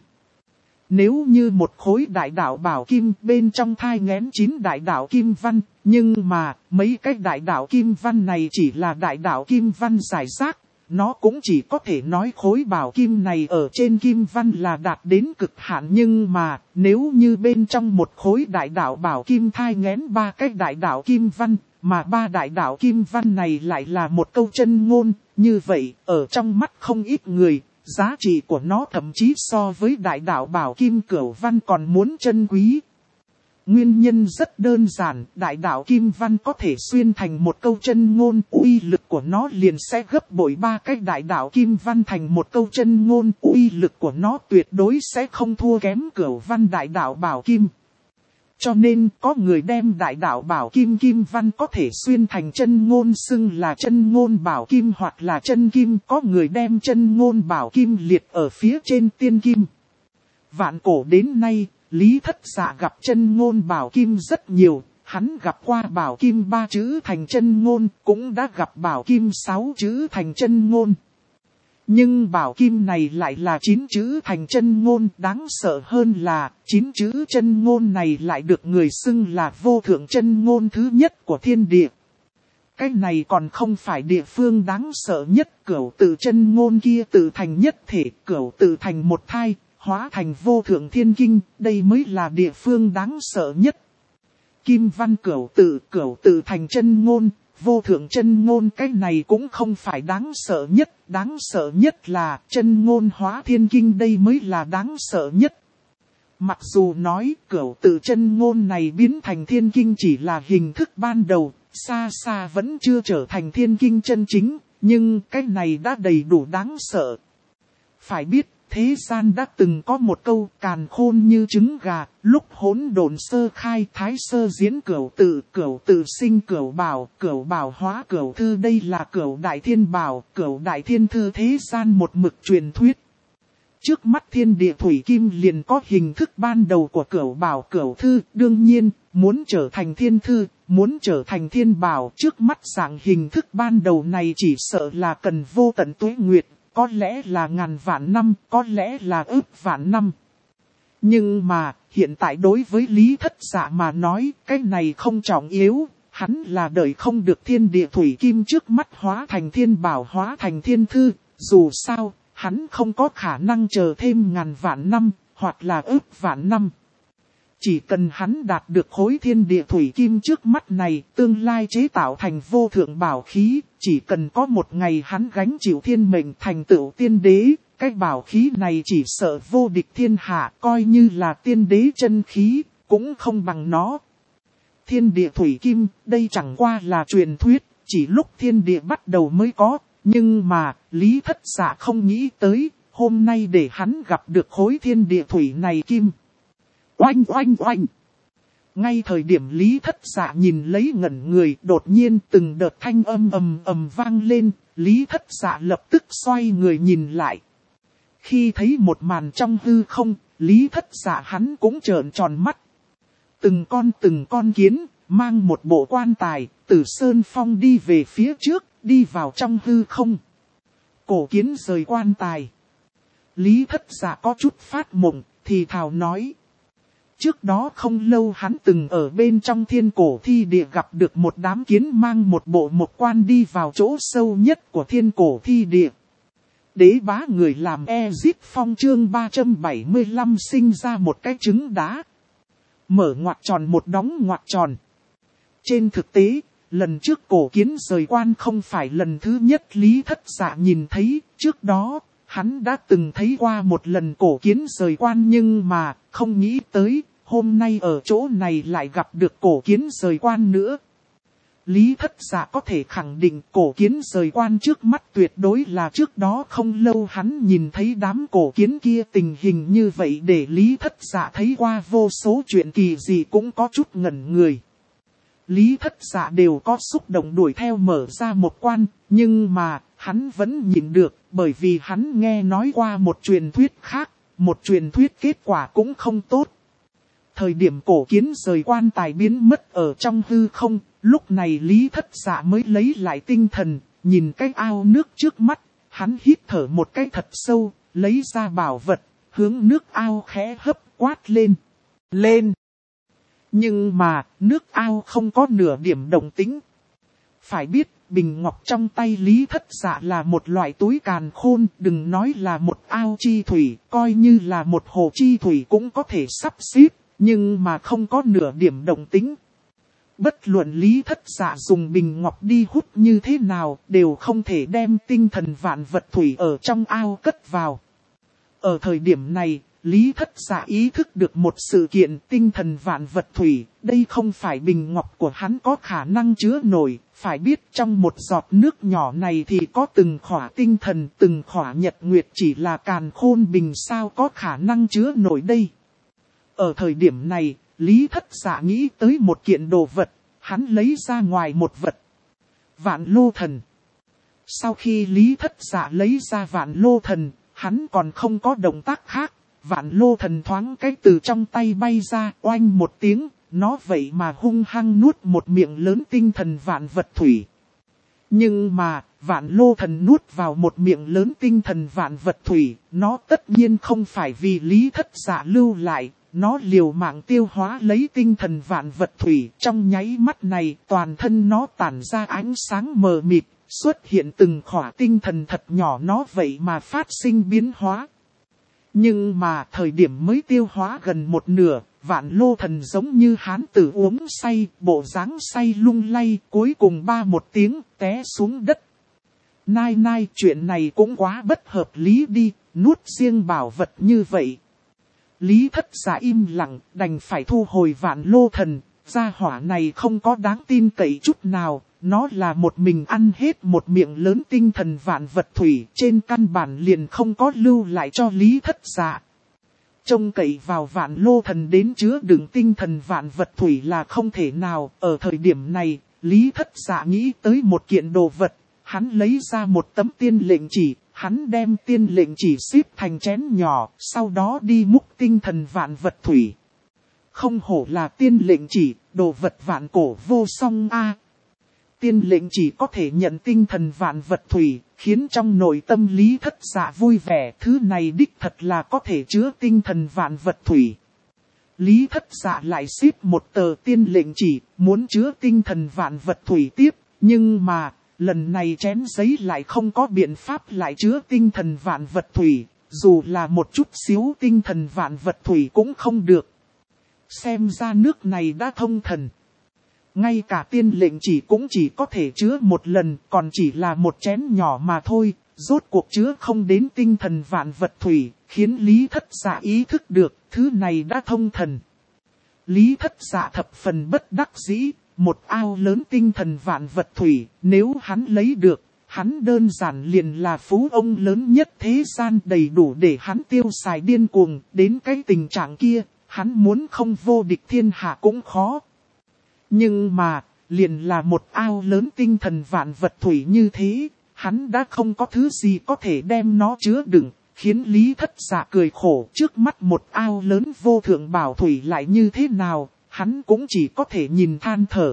Nếu như một khối đại đạo bảo kim bên trong thai nghén 9 đại đạo kim văn, nhưng mà mấy cái đại đạo kim văn này chỉ là đại đạo kim văn giải rác, nó cũng chỉ có thể nói khối bảo kim này ở trên kim văn là đạt đến cực hạn, nhưng mà nếu như bên trong một khối đại đạo bảo kim thai nghén 3 cái đại đạo kim văn, mà 3 đại đạo kim văn này lại là một câu chân ngôn, như vậy ở trong mắt không ít người, giá trị của nó thậm chí so với đại đạo bảo kim cửu văn còn muốn chân quý. Nguyên nhân rất đơn giản, đại đạo kim văn có thể xuyên thành một câu chân ngôn, uy lực của nó liền sẽ gấp bội 3 cái đại đạo kim văn thành một câu chân ngôn, uy lực của nó tuyệt đối sẽ không thua kém cửu văn đại đạo bảo kim. Cho nên có người đem đại đạo bảo kim kim văn có thể xuyên thành chân ngôn xưng là chân ngôn bảo kim hoặc là chân kim, có người đem chân ngôn bảo kim liệt ở phía trên tiên kim. Vạn cổ đến nay, Lý Thất Dạ gặp chân ngôn bảo kim rất nhiều, hắn gặp qua bảo kim 3 chữ thành chân ngôn, cũng đã gặp bảo kim 6 chữ thành chân ngôn. Nhưng bảo kim này lại là 9 chữ thành chân ngôn, đáng sợ hơn là 9 chữ chân ngôn này lại được người xưng là vô thượng chân ngôn thứ nhất của thiên địa. Cái này còn không phải địa phương đáng sợ nhất, cửu tự chân ngôn kia tự thành nhất thể, cửu tự thành một thai, hóa thành vô thượng thiên kinh, đây mới là địa phương đáng sợ nhất. Kim văn cửu tự thành chân ngôn, vô thượng chân ngôn, cái này cũng không phải đáng sợ nhất là chân ngôn hóa thiên kinh, đây mới là đáng sợ nhất. Mặc dù nói cửu tự chân ngôn này biến thành thiên kinh chỉ là hình thức ban đầu, xa xa vẫn chưa trở thành thiên kinh chân chính, nhưng cái này đã đầy đủ đáng sợ. Phải biết, thế gian đã từng có một câu càn khôn như trứng gà, lúc hỗn độn sơ khai thái sơ diễn cửu tự sinh cửu bảo hóa cửu thư, đây là cửu đại thiên bảo, cửu đại thiên thư thế gian một mực truyền thuyết. Trước mắt thiên địa thủy kim liền có hình thức ban đầu của cửu bảo cửu thư, đương nhiên, muốn trở thành thiên thư, muốn trở thành thiên bảo, trước mắt dạng hình thức ban đầu này chỉ sợ là cần vô tận tuế nguyệt, có lẽ là ngàn vạn năm, có lẽ là ức vạn năm. Nhưng mà, hiện tại đối với Lý Thất Dạ mà nói, cái này không trọng yếu, hắn là đợi không được thiên địa thủy kim trước mắt hóa thành thiên bảo hóa thành thiên thư, dù sao, hắn không có khả năng chờ thêm ngàn vạn năm, hoặc là ức vạn năm. Chỉ cần hắn đạt được khối thiên địa thủy kim trước mắt này, tương lai chế tạo thành vô thượng bảo khí, chỉ cần có một ngày hắn gánh chịu thiên mệnh thành tựu tiên đế, cái bảo khí này chỉ sợ vô địch thiên hạ, coi như là tiên đế chân khí, cũng không bằng nó. Thiên địa thủy kim, đây chẳng qua là truyền thuyết, chỉ lúc thiên địa bắt đầu mới có, nhưng mà, Lý Thất Dạ không nghĩ tới, hôm nay để hắn gặp được khối thiên địa thủy này kim. Oanh oanh oanh. Ngay thời điểm Lý Thất Dạ nhìn lấy ngẩn người, đột nhiên từng đợt thanh âm ầm ầm vang lên, Lý Thất Dạ lập tức xoay người nhìn lại. Khi thấy một màn trong hư không, Lý Thất Dạ hắn cũng trợn tròn mắt. Từng con kiến, mang một bộ quan tài, từ sơn phong đi về phía trước, đi vào trong hư không. Cổ kiến rời quan tài. Lý Thất Dạ có chút phát mộng, thì thào nói. Trước đó không lâu hắn từng ở bên trong thiên cổ thi địa gặp được một đám kiến mang một bộ một quan đi vào chỗ sâu nhất của thiên cổ thi địa. Đế bá người làm Ezip Phong chương 375 sinh ra một cái trứng đá. Mở ngoặc tròn một đóng ngoặc tròn. Trên thực tế, lần trước cổ kiến rời quan không phải lần thứ nhất Lý Thất Dạ nhìn thấy, trước đó, hắn đã từng thấy qua một lần cổ kiến rời quan nhưng mà, không nghĩ tới, hôm nay ở chỗ này lại gặp được cổ kiến rời quan nữa. Lý Thất Dạ có thể khẳng định cổ kiến rời quan trước mắt tuyệt đối là trước đó không lâu hắn nhìn thấy đám cổ kiến kia tình hình như vậy để Lý Thất Dạ thấy qua vô số chuyện kỳ gì cũng có chút ngẩn người. Lý Thất Dạ đều có xúc động đuổi theo mở ra một quan, nhưng mà hắn vẫn nhịn được bởi vì hắn nghe nói qua một truyền thuyết khác, một truyền thuyết kết quả cũng không tốt. Thời điểm cổ kiến rời quan tài biến mất ở trong hư không, lúc này Lý Thất Dạ mới lấy lại tinh thần, nhìn cái ao nước trước mắt, hắn hít thở một cái thật sâu, lấy ra bảo vật, hướng nước ao khẽ hấp quát lên. Nhưng mà, nước ao không có nửa điểm động tĩnh. Phải biết, bình ngọc trong tay Lý Thất Dạ là một loại túi càn khôn, đừng nói là một ao chi thủy, coi như là một hồ chi thủy cũng có thể sắp xếp, nhưng mà không có nửa điểm động tĩnh. Bất luận Lý Thất Dạ dùng bình ngọc đi hút như thế nào, đều không thể đem tinh thần vạn vật thủy ở trong ao cất vào. Ở thời điểm này, Lý Thất Dạ ý thức được một sự kiện tinh thần vạn vật thủy, đây không phải bình ngọc của hắn có khả năng chứa nổi, phải biết trong một giọt nước nhỏ này thì có từng khỏa tinh thần, từng khỏa nhật nguyệt chỉ là càn khôn bình sao có khả năng chứa nổi đây. Ở thời điểm này, Lý Thất Dạ nghĩ tới một kiện đồ vật, hắn lấy ra ngoài một vật. Vạn lô thần. Sau khi Lý Thất Dạ lấy ra vạn lô thần, hắn còn không có động tác khác. Vạn lô thần thoáng cái từ trong tay bay ra, oanh một tiếng, nó vậy mà hung hăng nuốt một miệng lớn tinh thần vạn vật thủy. Nhưng mà, Vạn Lô Thần nuốt vào một miệng lớn tinh thần vạn vật thủy, nó tất nhiên không phải vì Lý Thất Dạ lưu lại, nó liều mạng tiêu hóa lấy tinh thần vạn vật thủy. Trong nháy mắt này, toàn thân nó tản ra ánh sáng mờ mịt, xuất hiện từng khỏa tinh thần thật nhỏ, nó vậy mà phát sinh biến hóa. Nhưng mà thời điểm mới tiêu hóa gần một nửa, Vạn Lô Thần giống như hán tử uống say, bộ dáng say lung lay, cuối cùng ba một tiếng té xuống đất. Nai nai, chuyện này cũng quá bất hợp lý đi, nuốt riêng bảo vật như vậy. Lý Thất Dạ im lặng, đành phải thu hồi Vạn Lô Thần, gia hỏa này không có đáng tin cậy chút nào, nó là một mình ăn hết một miệng lớn tinh thần vạn vật thủy, trên căn bản liền không có lưu lại cho Lý Thất Dạ. Trông cậy vào Vạn Lô Thần đến chứa đựng tinh thần vạn vật thủy là không thể nào. Ở thời điểm này, Lý Thất Dạ nghĩ tới một kiện đồ vật, hắn lấy ra một tấm tiên lệnh chỉ, hắn đem tiên lệnh chỉ xếp thành chén nhỏ, sau đó đi múc tinh thần vạn vật thủy. Không hổ là tiên lệnh chỉ, đồ vật vạn cổ vô song a. Tiên lệnh chỉ có thể nhận tinh thần vạn vật thủy, khiến trong nội tâm Lý Thất Dạ vui vẻ. Thứ này đích thật là có thể chứa tinh thần vạn vật thủy. Lý Thất Dạ lại xếp một tờ tiên lệnh chỉ, muốn chứa tinh thần vạn vật thủy tiếp. Nhưng mà, lần này chén giấy lại không có biện pháp lại chứa tinh thần vạn vật thủy. Dù là một chút xíu tinh thần vạn vật thủy cũng không được. Xem ra nước này đã thông thần. Ngay cả tiên lệnh chỉ cũng chỉ có thể chứa một lần, còn chỉ là một chén nhỏ mà thôi, rốt cuộc chứa không đến tinh thần vạn vật thủy, khiến Lý Thất Dạ ý thức được, thứ này đã thông thần. Lý Thất Dạ thập phần bất đắc dĩ, một ao lớn tinh thần vạn vật thủy, nếu hắn lấy được, hắn đơn giản liền là phú ông lớn nhất thế gian, đầy đủ để hắn tiêu xài điên cuồng. Đến cái tình trạng kia, hắn muốn không vô địch thiên hạ cũng khó. Nhưng mà, liền là một ao lớn tinh thần vạn vật thủy như thế, hắn đã không có thứ gì có thể đem nó chứa đựng, khiến Lý Thất Dạ cười khổ. Trước mắt một ao lớn vô thượng bảo thủy lại như thế nào, hắn cũng chỉ có thể nhìn than thở.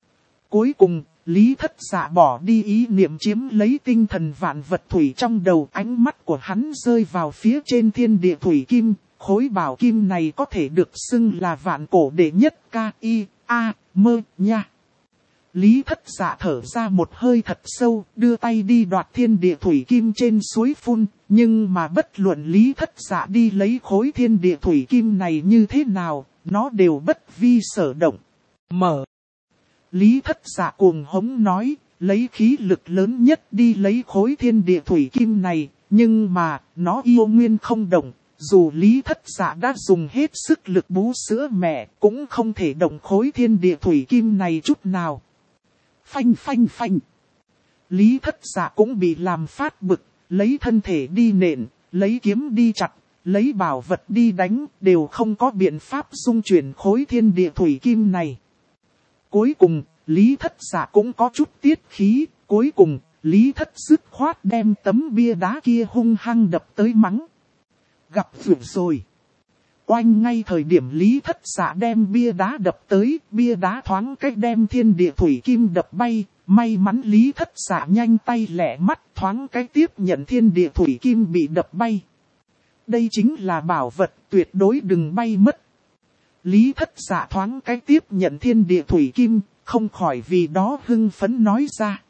Cuối cùng, Lý Thất Dạ bỏ đi ý niệm chiếm lấy tinh thần vạn vật thủy trong đầu, ánh mắt của hắn rơi vào phía trên thiên địa thủy kim, khối bảo kim này có thể được xưng là vạn cổ đệ nhất K.I.A.M. nha. Lý Thất Dạ thở ra một hơi thật sâu, đưa tay đi đoạt thiên địa thủy kim trên suối phun, nhưng mà bất luận Lý Thất Dạ đi lấy khối thiên địa thủy kim này như thế nào, nó đều bất vi sở động. Lý Thất Dạ cuồng hống nói, lấy khí lực lớn nhất đi lấy khối thiên địa thủy kim này, nhưng mà, nó yêu nguyên không động. Dù Lý Thất Dạ đã dùng hết sức lực bú sữa mẹ, cũng không thể động khối thiên địa thủy kim này chút nào. Phanh phanh phanh. Lý Thất Dạ cũng bị làm phát bực, lấy thân thể đi nện, lấy kiếm đi chặt, lấy bảo vật đi đánh, đều không có biện pháp dung chuyển khối thiên địa thủy kim này. Cuối cùng, Lý Thất Dạ cũng có chút tiết khí, cuối cùng, Lý Thất dứt khoát đem tấm bia đá kia hung hăng đập tới mắng. Gặp vượt rồi. Oanh, ngay thời điểm Lý Thất Dạ đem bia đá đập tới, bia đá thoáng cách đem thiên địa thủy kim đập bay. May mắn Lý Thất Dạ nhanh tay lẹ mắt, thoáng cách tiếp nhận thiên địa thủy kim bị đập bay. Đây chính là bảo vật, tuyệt đối đừng bay mất. Lý Thất Dạ thoáng cách tiếp nhận thiên địa thủy kim, không khỏi vì đó hưng phấn nói ra.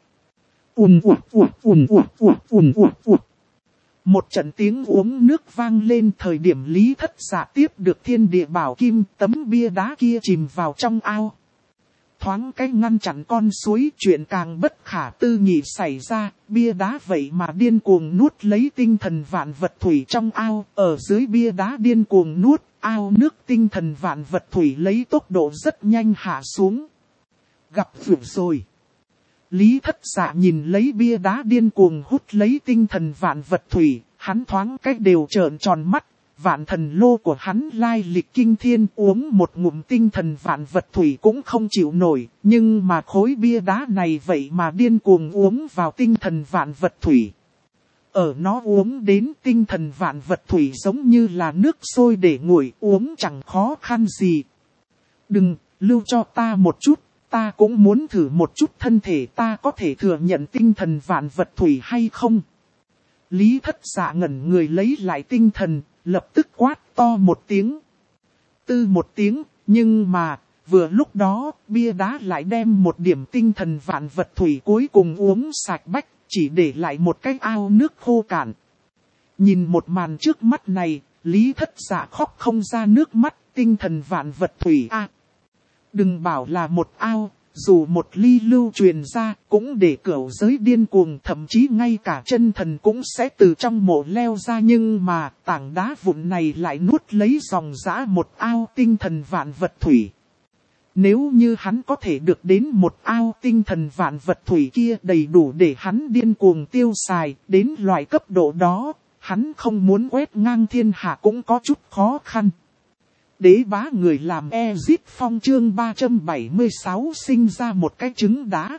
Một trận tiếng uống nước vang lên, thời điểm Lý Thất Dạ tiếp được thiên địa bảo kim, tấm bia đá kia chìm vào trong ao. Thoáng cách ngăn chặn con suối, chuyện càng bất khả tư nghị xảy ra, bia đá vậy mà điên cuồng nuốt lấy tinh thần vạn vật thủy trong ao, ở dưới bia đá điên cuồng nuốt, ao nước tinh thần vạn vật thủy lấy tốc độ rất nhanh hạ xuống. Gặp vượt rồi. Lý Thất Dạ nhìn lấy bia đá điên cuồng hút lấy tinh thần vạn vật thủy, hắn thoáng cách đều trợn tròn mắt. Vạn thần lô của hắn lai lịch kinh thiên, uống một ngụm tinh thần vạn vật thủy cũng không chịu nổi, nhưng mà khối bia đá này vậy mà điên cuồng uống vào tinh thần vạn vật thủy. Ở nó uống đến tinh thần vạn vật thủy giống như là nước sôi để nguội, uống chẳng khó khăn gì. Đừng, lưu cho ta một chút, ta cũng muốn thử một chút thân thể ta có thể thừa nhận tinh thần vạn vật thủy hay không. Lý Thất Dạ ngẩn người lấy lại tinh thần, lập tức quát to một tiếng. Tư một tiếng, nhưng mà, vừa lúc đó, bia đá lại đem một điểm tinh thần vạn vật thủy cuối cùng uống sạch bách, chỉ để lại một cái ao nước khô cạn. Nhìn một màn trước mắt này, Lý Thất Dạ khóc không ra nước mắt, tinh thần vạn vật thủy a. Đừng bảo là một ao, dù một ly lưu truyền ra, cũng để cửu giới điên cuồng, thậm chí ngay cả chân thần cũng sẽ từ trong mộ leo ra, nhưng mà tảng đá vụn này lại nuốt lấy dòng dã một ao tinh thần vạn vật thủy. Nếu như hắn có thể được đến một ao tinh thần vạn vật thủy kia đầy đủ để hắn điên cuồng tiêu xài, đến loại cấp độ đó, hắn không muốn quét ngang thiên hạ cũng có chút khó khăn. Đế bá người làm Ezic Phong chương 376 sinh ra một cái trứng đá.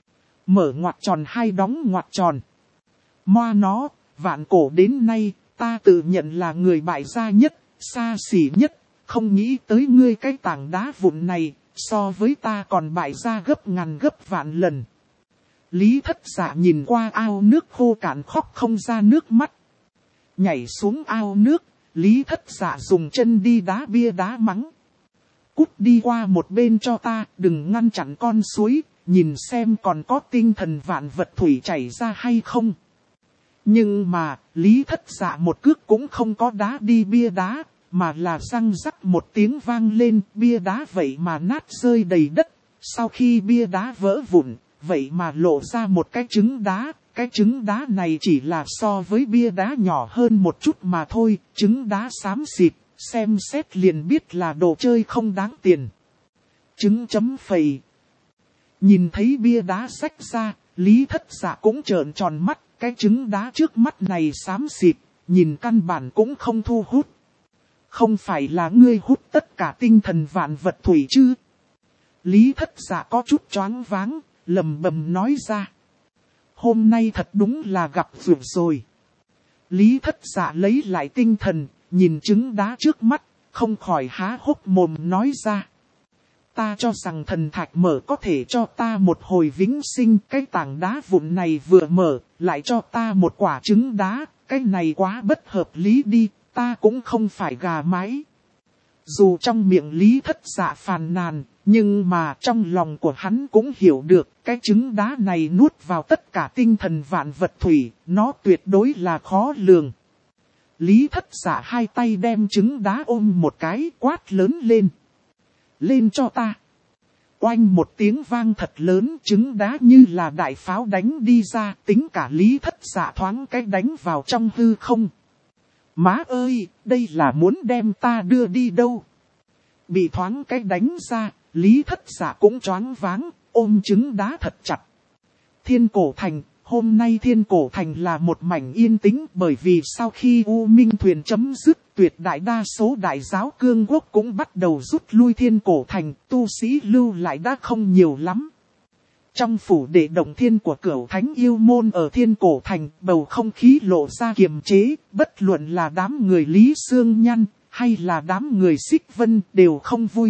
Mở ngoặc tròn hay đóng ngoặc tròn. Moa nó, vạn cổ đến nay, ta tự nhận là người bại gia nhất, xa xỉ nhất, không nghĩ tới ngươi cái tảng đá vụn này, so với ta còn bại gia gấp ngàn gấp vạn lần. Lý Thất Dạ nhìn qua ao nước khô cạn khóc không ra nước mắt. Nhảy xuống ao nước. Lý Thất Dạ dùng chân đi đá bia đá mắng. Cút đi qua một bên cho ta, đừng ngăn chặn con suối, nhìn xem còn có tinh thần vạn vật thủy chảy ra hay không. Nhưng mà, Lý Thất Dạ một cước cũng không có đá đi bia đá, mà là răng rắc một tiếng vang lên, bia đá vậy mà nát rơi đầy đất. Sau khi bia đá vỡ vụn, vậy mà lộ ra một cái trứng đá. Cái trứng đá này chỉ là so với bia đá nhỏ hơn một chút mà thôi, trứng đá xám xịt, xem xét liền biết là đồ chơi không đáng tiền. Trứng chấm phầy. Nhìn thấy bia đá xách ra, Lý Thất Dạ cũng trợn tròn mắt, cái trứng đá trước mắt này xám xịt, nhìn căn bản cũng không thu hút. Không phải là ngươi hút tất cả tinh thần vạn vật thủy chứ? Lý Thất Dạ có chút choáng váng, lầm bầm nói ra. Hôm nay thật đúng là gặp vượt rồi. Lý Thất Dạ lấy lại tinh thần, nhìn trứng đá trước mắt, không khỏi há hốc mồm nói ra. Ta cho rằng thần thạch mở có thể cho ta một hồi vĩnh sinh, cái tảng đá vụn này vừa mở, lại cho ta một quả trứng đá, cái này quá bất hợp lý đi, ta cũng không phải gà mái. Dù trong miệng Lý Thất Dạ phàn nàn, nhưng mà trong lòng của hắn cũng hiểu được, cái trứng đá này nuốt vào tất cả tinh thần vạn vật thủy, nó tuyệt đối là khó lường. Lý Thất Dạ hai tay đem trứng đá ôm một cái, quát lớn lên. Lên cho ta. Oanh một tiếng vang thật lớn, trứng đá như là đại pháo đánh đi ra, tính cả Lý Thất Dạ thoáng cái đánh vào trong hư không. Má ơi, đây là muốn đem ta đưa đi đâu? Bị thoáng cái đánh ra, Lý Thất Dạ cũng choáng váng, ôm trứng đá thật chặt. Thiên Cổ Thành, hôm nay Thiên Cổ Thành là một mảnh yên tĩnh, bởi vì sau khi U Minh Thuyền chấm dứt, tuyệt đại đa số đại giáo cương quốc cũng bắt đầu rút lui Thiên Cổ Thành, tu sĩ lưu lại đã không nhiều lắm. Trong phủ đệ động thiên của Cửu Thánh Yêu Môn ở Thiên Cổ Thành, bầu không khí lộ ra kiềm chế, bất luận là đám người Lý Sương Nhăn, hay là đám người Xích Vân đều không vui.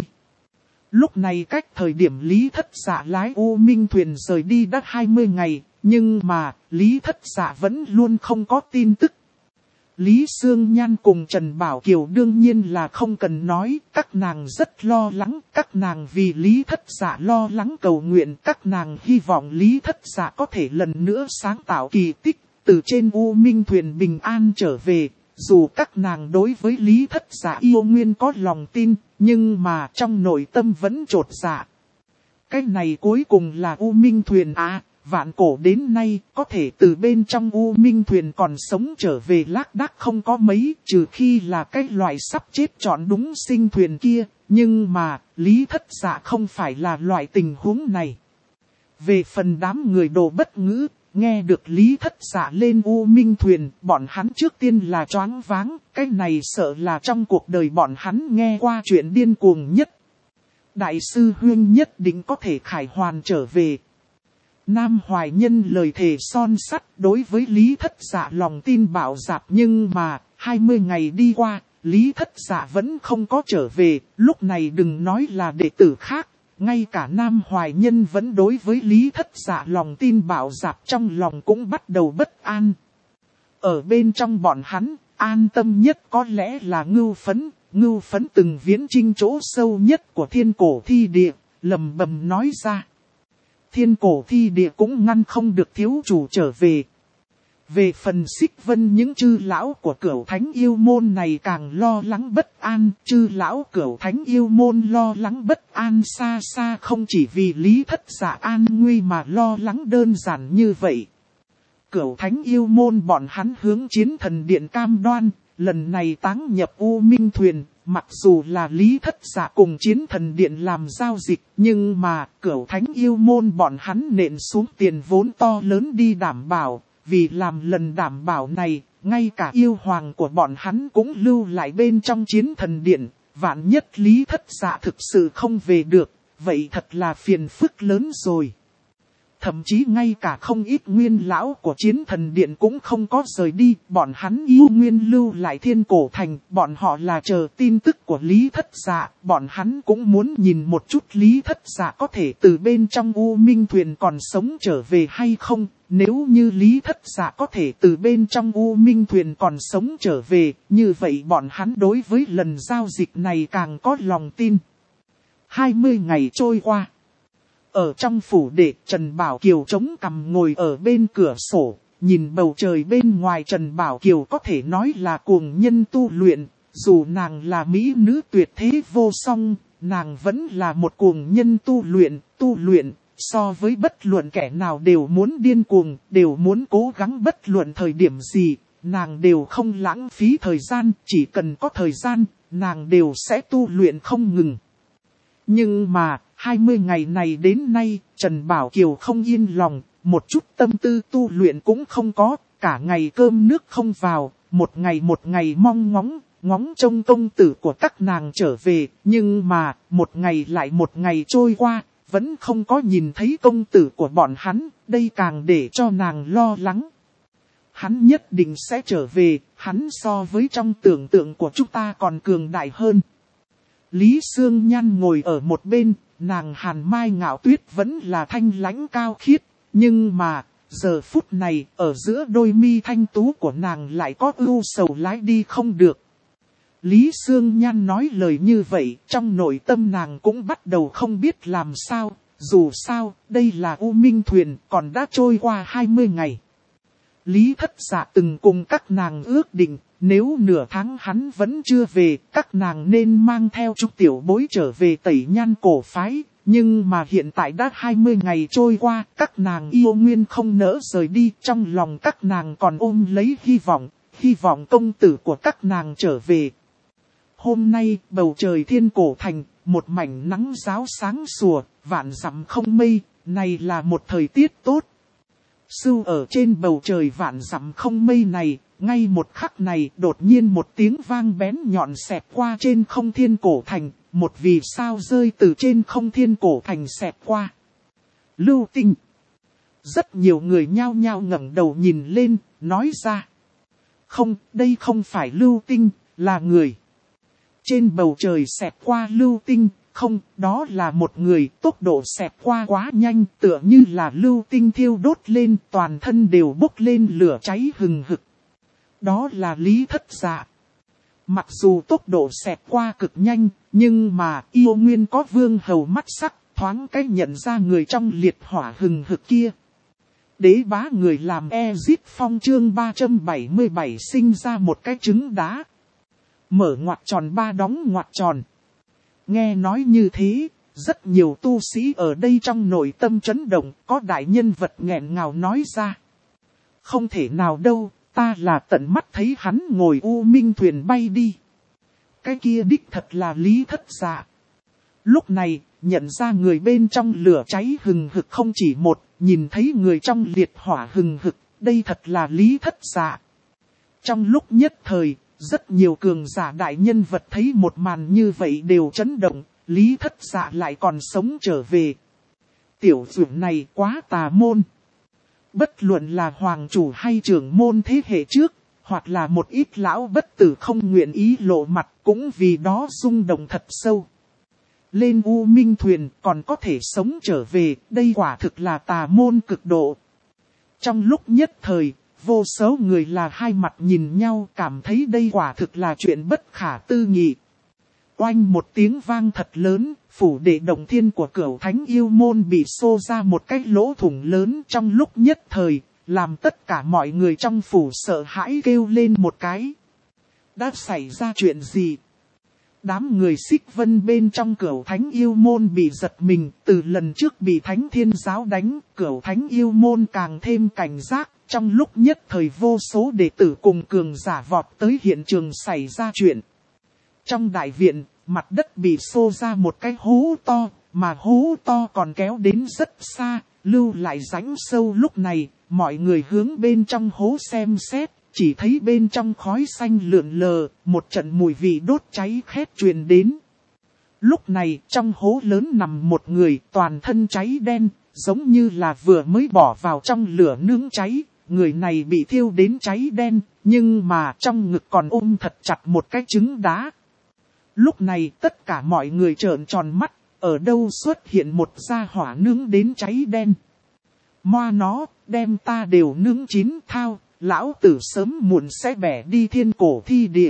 Lúc này cách thời điểm Lý Thất Dạ lái U Minh Thuyền rời đi đã 20 ngày, nhưng mà Lý Thất Dạ vẫn luôn không có tin tức. Lý Sương Nhan cùng Trần Bảo Kiều đương nhiên là không cần nói, các nàng rất lo lắng, các nàng vì Lý Thất Dạ lo lắng cầu nguyện, các nàng hy vọng Lý Thất Dạ có thể lần nữa sáng tạo kỳ tích, từ trên U Minh Thuyền bình an trở về. Dù các nàng đối với Lý Thất Dạ yêu nguyên có lòng tin, nhưng mà trong nội tâm vẫn chột dạ. Cái này cuối cùng là U Minh Thuyền à, vạn cổ đến nay có thể từ bên trong U Minh Thuyền còn sống trở về lác đác không có mấy, trừ khi là cái loại sắp chết chọn đúng sinh thuyền kia, nhưng mà Lý Thất Dạ không phải là loại tình huống này. Về phần đám người đồ bất ngữ, nghe được Lý Thất Dạ lên U Minh Thuyền, bọn hắn trước tiên là choáng váng, cái này sợ là trong cuộc đời bọn hắn nghe qua chuyện điên cuồng nhất. Đại sư Huyên nhất định có thể khải hoàn trở về. Nam Hoài Nhân lời thề son sắt đối với Lý Thất Dạ lòng tin bạo dạn, nhưng mà 20 ngày đi qua, Lý Thất Dạ vẫn không có trở về, lúc này đừng nói là đệ tử khác, ngay cả Nam Hoài Nhân vẫn đối với Lý Thất Dạ lòng tin bạo dạp, trong lòng cũng bắt đầu bất an. Ở bên trong bọn hắn, an tâm nhất có lẽ là Ngưu Phấn. Ngưu Phấn từng viễn chinh chỗ sâu nhất của Thiên Cổ Thi Địa, lầm bầm nói ra. Thiên Cổ Thi Địa cũng ngăn không được thiếu chủ trở về. Về phần Xích Vân, những chư lão của Cửu Thánh Yêu Môn này càng lo lắng bất an. Chư lão Cửu Thánh Yêu Môn lo lắng bất an xa xa không chỉ vì Lý Thất Dạ an nguy mà lo lắng đơn giản như vậy. Cửu Thánh Yêu Môn bọn hắn hướng Chiến Thần Điện cam đoan, lần này táng nhập U Minh Thuyền, mặc dù là Lý Thất Dạ cùng Chiến Thần Điện làm giao dịch, nhưng mà Cửu Thánh Yêu Môn bọn hắn nện xuống tiền vốn to lớn đi đảm bảo. Vì làm lần đảm bảo này, ngay cả yêu hoàng của bọn hắn cũng lưu lại bên trong Chiến Thần Điện. Vạn nhất Lý Thất Dạ thực sự không về được, vậy thật là phiền phức lớn rồi. Thậm chí ngay cả không ít nguyên lão của Chiến Thần Điện cũng không có rời đi, bọn hắn yêu nguyên lưu lại Thiên Cổ Thành, bọn họ là chờ tin tức của Lý Thất Dạ, bọn hắn cũng muốn nhìn một chút Lý Thất Dạ có thể từ bên trong U Minh Thuyền còn sống trở về hay không. Nếu như Lý Thất Dạ có thể từ bên trong U Minh Thuyền còn sống trở về, như vậy bọn hắn đối với lần giao dịch này càng có lòng tin. 20 ngày trôi qua. Ở trong phủ đệ, Trần Bảo Kiều chống cằm ngồi ở bên cửa sổ, nhìn bầu trời bên ngoài. Trần Bảo Kiều có thể nói là cuồng nhân tu luyện, dù nàng là mỹ nữ tuyệt thế vô song, nàng vẫn là một cuồng nhân tu luyện. So với bất luận kẻ nào đều muốn điên cuồng, đều muốn cố gắng bất luận thời điểm gì, nàng đều không lãng phí thời gian, chỉ cần có thời gian, nàng đều sẽ tu luyện không ngừng. Nhưng mà, 20 ngày này đến nay, Trần Bảo Kiều không yên lòng, một chút tâm tư tu luyện cũng không có, cả ngày cơm nước không vào, một ngày mong ngóng trông công tử của các nàng trở về, nhưng mà, một ngày lại một ngày trôi qua, vẫn không có nhìn thấy công tử của bọn hắn, đây càng để cho nàng lo lắng. Hắn nhất định sẽ trở về, hắn so với trong tưởng tượng của chúng ta còn cường đại hơn. Lý Sương Nhan ngồi ở một bên, nàng Hàn Mai Ngạo Tuyết vẫn là thanh lãnh cao khiết, nhưng mà, giờ phút này, ở giữa đôi mi thanh tú của nàng lại có ưu sầu lái đi không được. Lý Sương Nhan nói lời như vậy, trong nội tâm nàng cũng bắt đầu không biết làm sao, dù sao, đây là U Minh Thuyền, còn đã trôi qua 20 ngày. Lý Thất Dạ từng cùng các nàng ước định, nếu nửa tháng hắn vẫn chưa về, các nàng nên mang theo chút tiểu bối trở về Tẩy Nhan cổ phái. Nhưng mà hiện tại đã 20 ngày trôi qua, các nàng yêu nguyên không nỡ rời đi, trong lòng các nàng còn ôm lấy hy vọng công tử của các nàng trở về. Hôm nay, bầu trời Thiên Cổ Thành, một mảnh nắng ráo sáng sủa, vạn dặm không mây, này là một thời tiết tốt. Sưu ở trên bầu trời vạn dặm không mây này, ngay một khắc này đột nhiên một tiếng vang bén nhọn xẹt qua trên không Thiên Cổ Thành, một vì sao rơi từ trên không Thiên Cổ Thành xẹt qua. Lưu Tinh. Rất nhiều người nhao nhao ngẩng đầu nhìn lên, nói ra. Không, đây không phải Lưu Tinh, là người. Trên bầu trời xẹt qua lưu tinh, không, đó là một người, tốc độ xẹt qua quá nhanh, tựa như là lưu tinh thiêu đốt lên, toàn thân đều bốc lên lửa cháy hừng hực. Đó là Lý Thất Dạ. Mặc dù tốc độ xẹt qua cực nhanh, nhưng mà yêu nguyên có vương hầu mắt sắc, thoáng cách nhận ra người trong liệt hỏa hừng hực kia. Đế bá người làm Ezit Phong chương 377 sinh ra một cái trứng đá. Mở ngoặc tròn ba đóng ngoặc tròn. Nghe nói như thế, rất nhiều tu sĩ ở đây trong nội tâm chấn động, có đại nhân vật nghẹn ngào nói ra. Không thể nào đâu, ta là tận mắt thấy hắn ngồi U Minh Thuyền bay đi. Cái kia đích thật là Lý Thất Dạ. Lúc này, nhận ra người bên trong lửa cháy hừng hực không chỉ một, nhìn thấy người trong liệt hỏa hừng hực, đây thật là Lý Thất Dạ. Trong lúc nhất thời, rất nhiều cường giả đại nhân vật thấy một màn như vậy đều chấn động, Lý Thất Dạ lại còn sống trở về. Tiểu dưỡng này quá tà môn. Bất luận là hoàng chủ hay trưởng môn thế hệ trước, hoặc là một ít lão bất tử không nguyện ý lộ mặt, cũng vì đó rung động thật sâu. lên U Minh Thuyền còn có thể sống trở về, đây quả thực là tà môn cực độ. Trong lúc nhất thời, vô số người là hai mặt nhìn nhau cảm thấy đây quả thực là chuyện bất khả tư nghị. Oanh một tiếng vang thật lớn, phủ đệ động thiên của Cửu Thánh Yêu Môn bị xô ra một cái lỗ thủng lớn trong lúc nhất thời, làm tất cả mọi người trong phủ sợ hãi kêu lên một cái. Đã xảy ra chuyện gì? Đám người Xích Vân bên trong Cửu Thánh Yêu Môn bị giật mình, từ lần trước bị Thánh Thiên Giáo đánh, Cửu Thánh Yêu Môn càng thêm cảnh giác, trong lúc nhất thời vô số đệ tử cùng cường giả vọt tới hiện trường xảy ra chuyện. Trong đại viện, mặt đất bị xô ra một cái hố to, mà hố to còn kéo đến rất xa, lưu lại rãnh sâu. Lúc này, mọi người hướng bên trong hố xem xét, chỉ thấy bên trong khói xanh lượn lờ, một trận mùi vị đốt cháy khét truyền đến. Lúc này, trong hố lớn nằm một người toàn thân cháy đen, giống như là vừa mới bỏ vào trong lửa nướng cháy. Người này bị thiêu đến cháy đen, nhưng mà trong ngực còn ôm thật chặt một cái trứng đá. Lúc này tất cả mọi người trợn tròn mắt, ở đâu xuất hiện một gia hỏa nướng đến cháy đen. Moa nó, đem ta đều nướng chín thao, lão tử sớm muộn sẽ bẻ đi thiên cổ thi địa.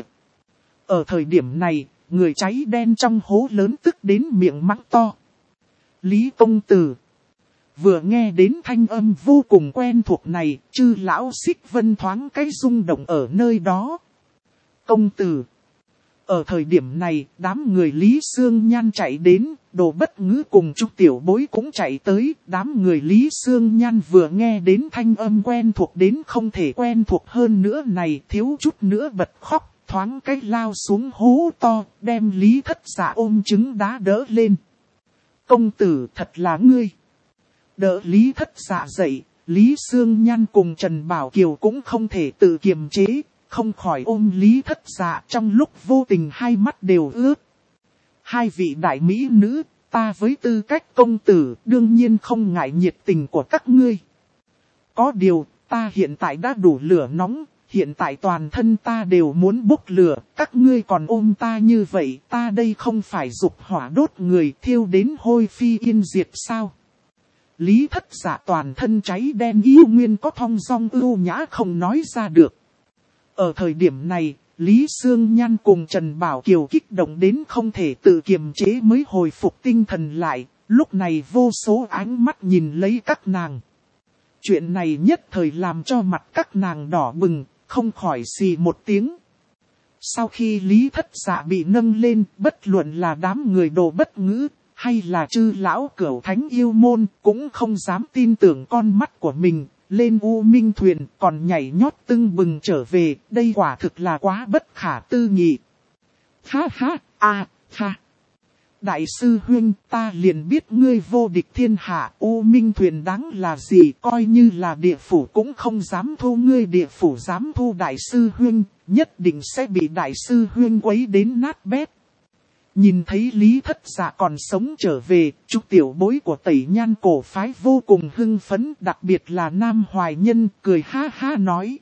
Ở thời điểm này, người cháy đen trong hố lớn tức đến miệng mắng to. Lý công tử. Vừa nghe đến thanh âm vô cùng quen thuộc này, chư lão Xích Vân thoáng cái rung động ở nơi đó. Công tử. Ở thời điểm này, đám người Lý Sương Nhan chạy đến, Đồ Bất Ngữ cùng Trúc Tiểu Bối cũng chạy tới. Đám người Lý Sương Nhan vừa nghe đến thanh âm quen thuộc đến không thể quen thuộc hơn nữa này, thiếu chút nữa bật khóc, thoáng cái lao xuống hố to, đem Lý Thất Dạ ôm trứng đá đỡ lên. Công tử thật là ngươi. Đỡ Lý Thất Dạ dậy, Lý Sương Nhan cùng Trần Bảo Kiều cũng không thể tự kiềm chế. Không khỏi ôm Lý Thất Dạ trong lúc vô tình hai mắt đều ướt. Hai vị đại mỹ nữ, ta với tư cách công tử đương nhiên không ngại nhiệt tình của các ngươi. Có điều, ta hiện tại đã đủ lửa nóng, hiện tại toàn thân ta đều muốn bốc lửa, các ngươi còn ôm ta như vậy, ta đây không phải dục hỏa đốt người thiêu đến hôi phi yên diệt sao? Lý Thất Dạ toàn thân cháy đen yêu nguyên có thong dong ưu nhã không nói ra được. Ở thời điểm này, Lý Sương Nhan cùng Trần Bảo Kiều kích động đến không thể tự kiềm chế mới hồi phục tinh thần lại, lúc này vô số ánh mắt nhìn lấy các nàng. Chuyện này nhất thời làm cho mặt các nàng đỏ bừng, không khỏi xì một tiếng. Sau khi Lý Thất Dạ bị nâng lên, bất luận là đám người Đồ Bất Ngữ, hay là chư lão Cửu Thánh Yêu Môn, cũng không dám tin tưởng con mắt của mình. Lên U Minh Thuyền còn nhảy nhót tưng bừng trở về, đây quả thực là quá bất khả tư nghị. Ha ha, ha. Đại sư huynh, ta liền biết ngươi vô địch thiên hạ, U Minh Thuyền đáng là gì, coi như là địa phủ cũng không dám thu ngươi, địa phủ dám thu đại sư huynh, nhất định sẽ bị đại sư huynh quấy đến nát bét. Nhìn thấy Lý Thất Dạ còn sống trở về, Trúc Tiểu Bối của Tẩy Nhan cổ phái vô cùng hưng phấn, đặc biệt là Nam Hoài Nhân cười ha ha nói.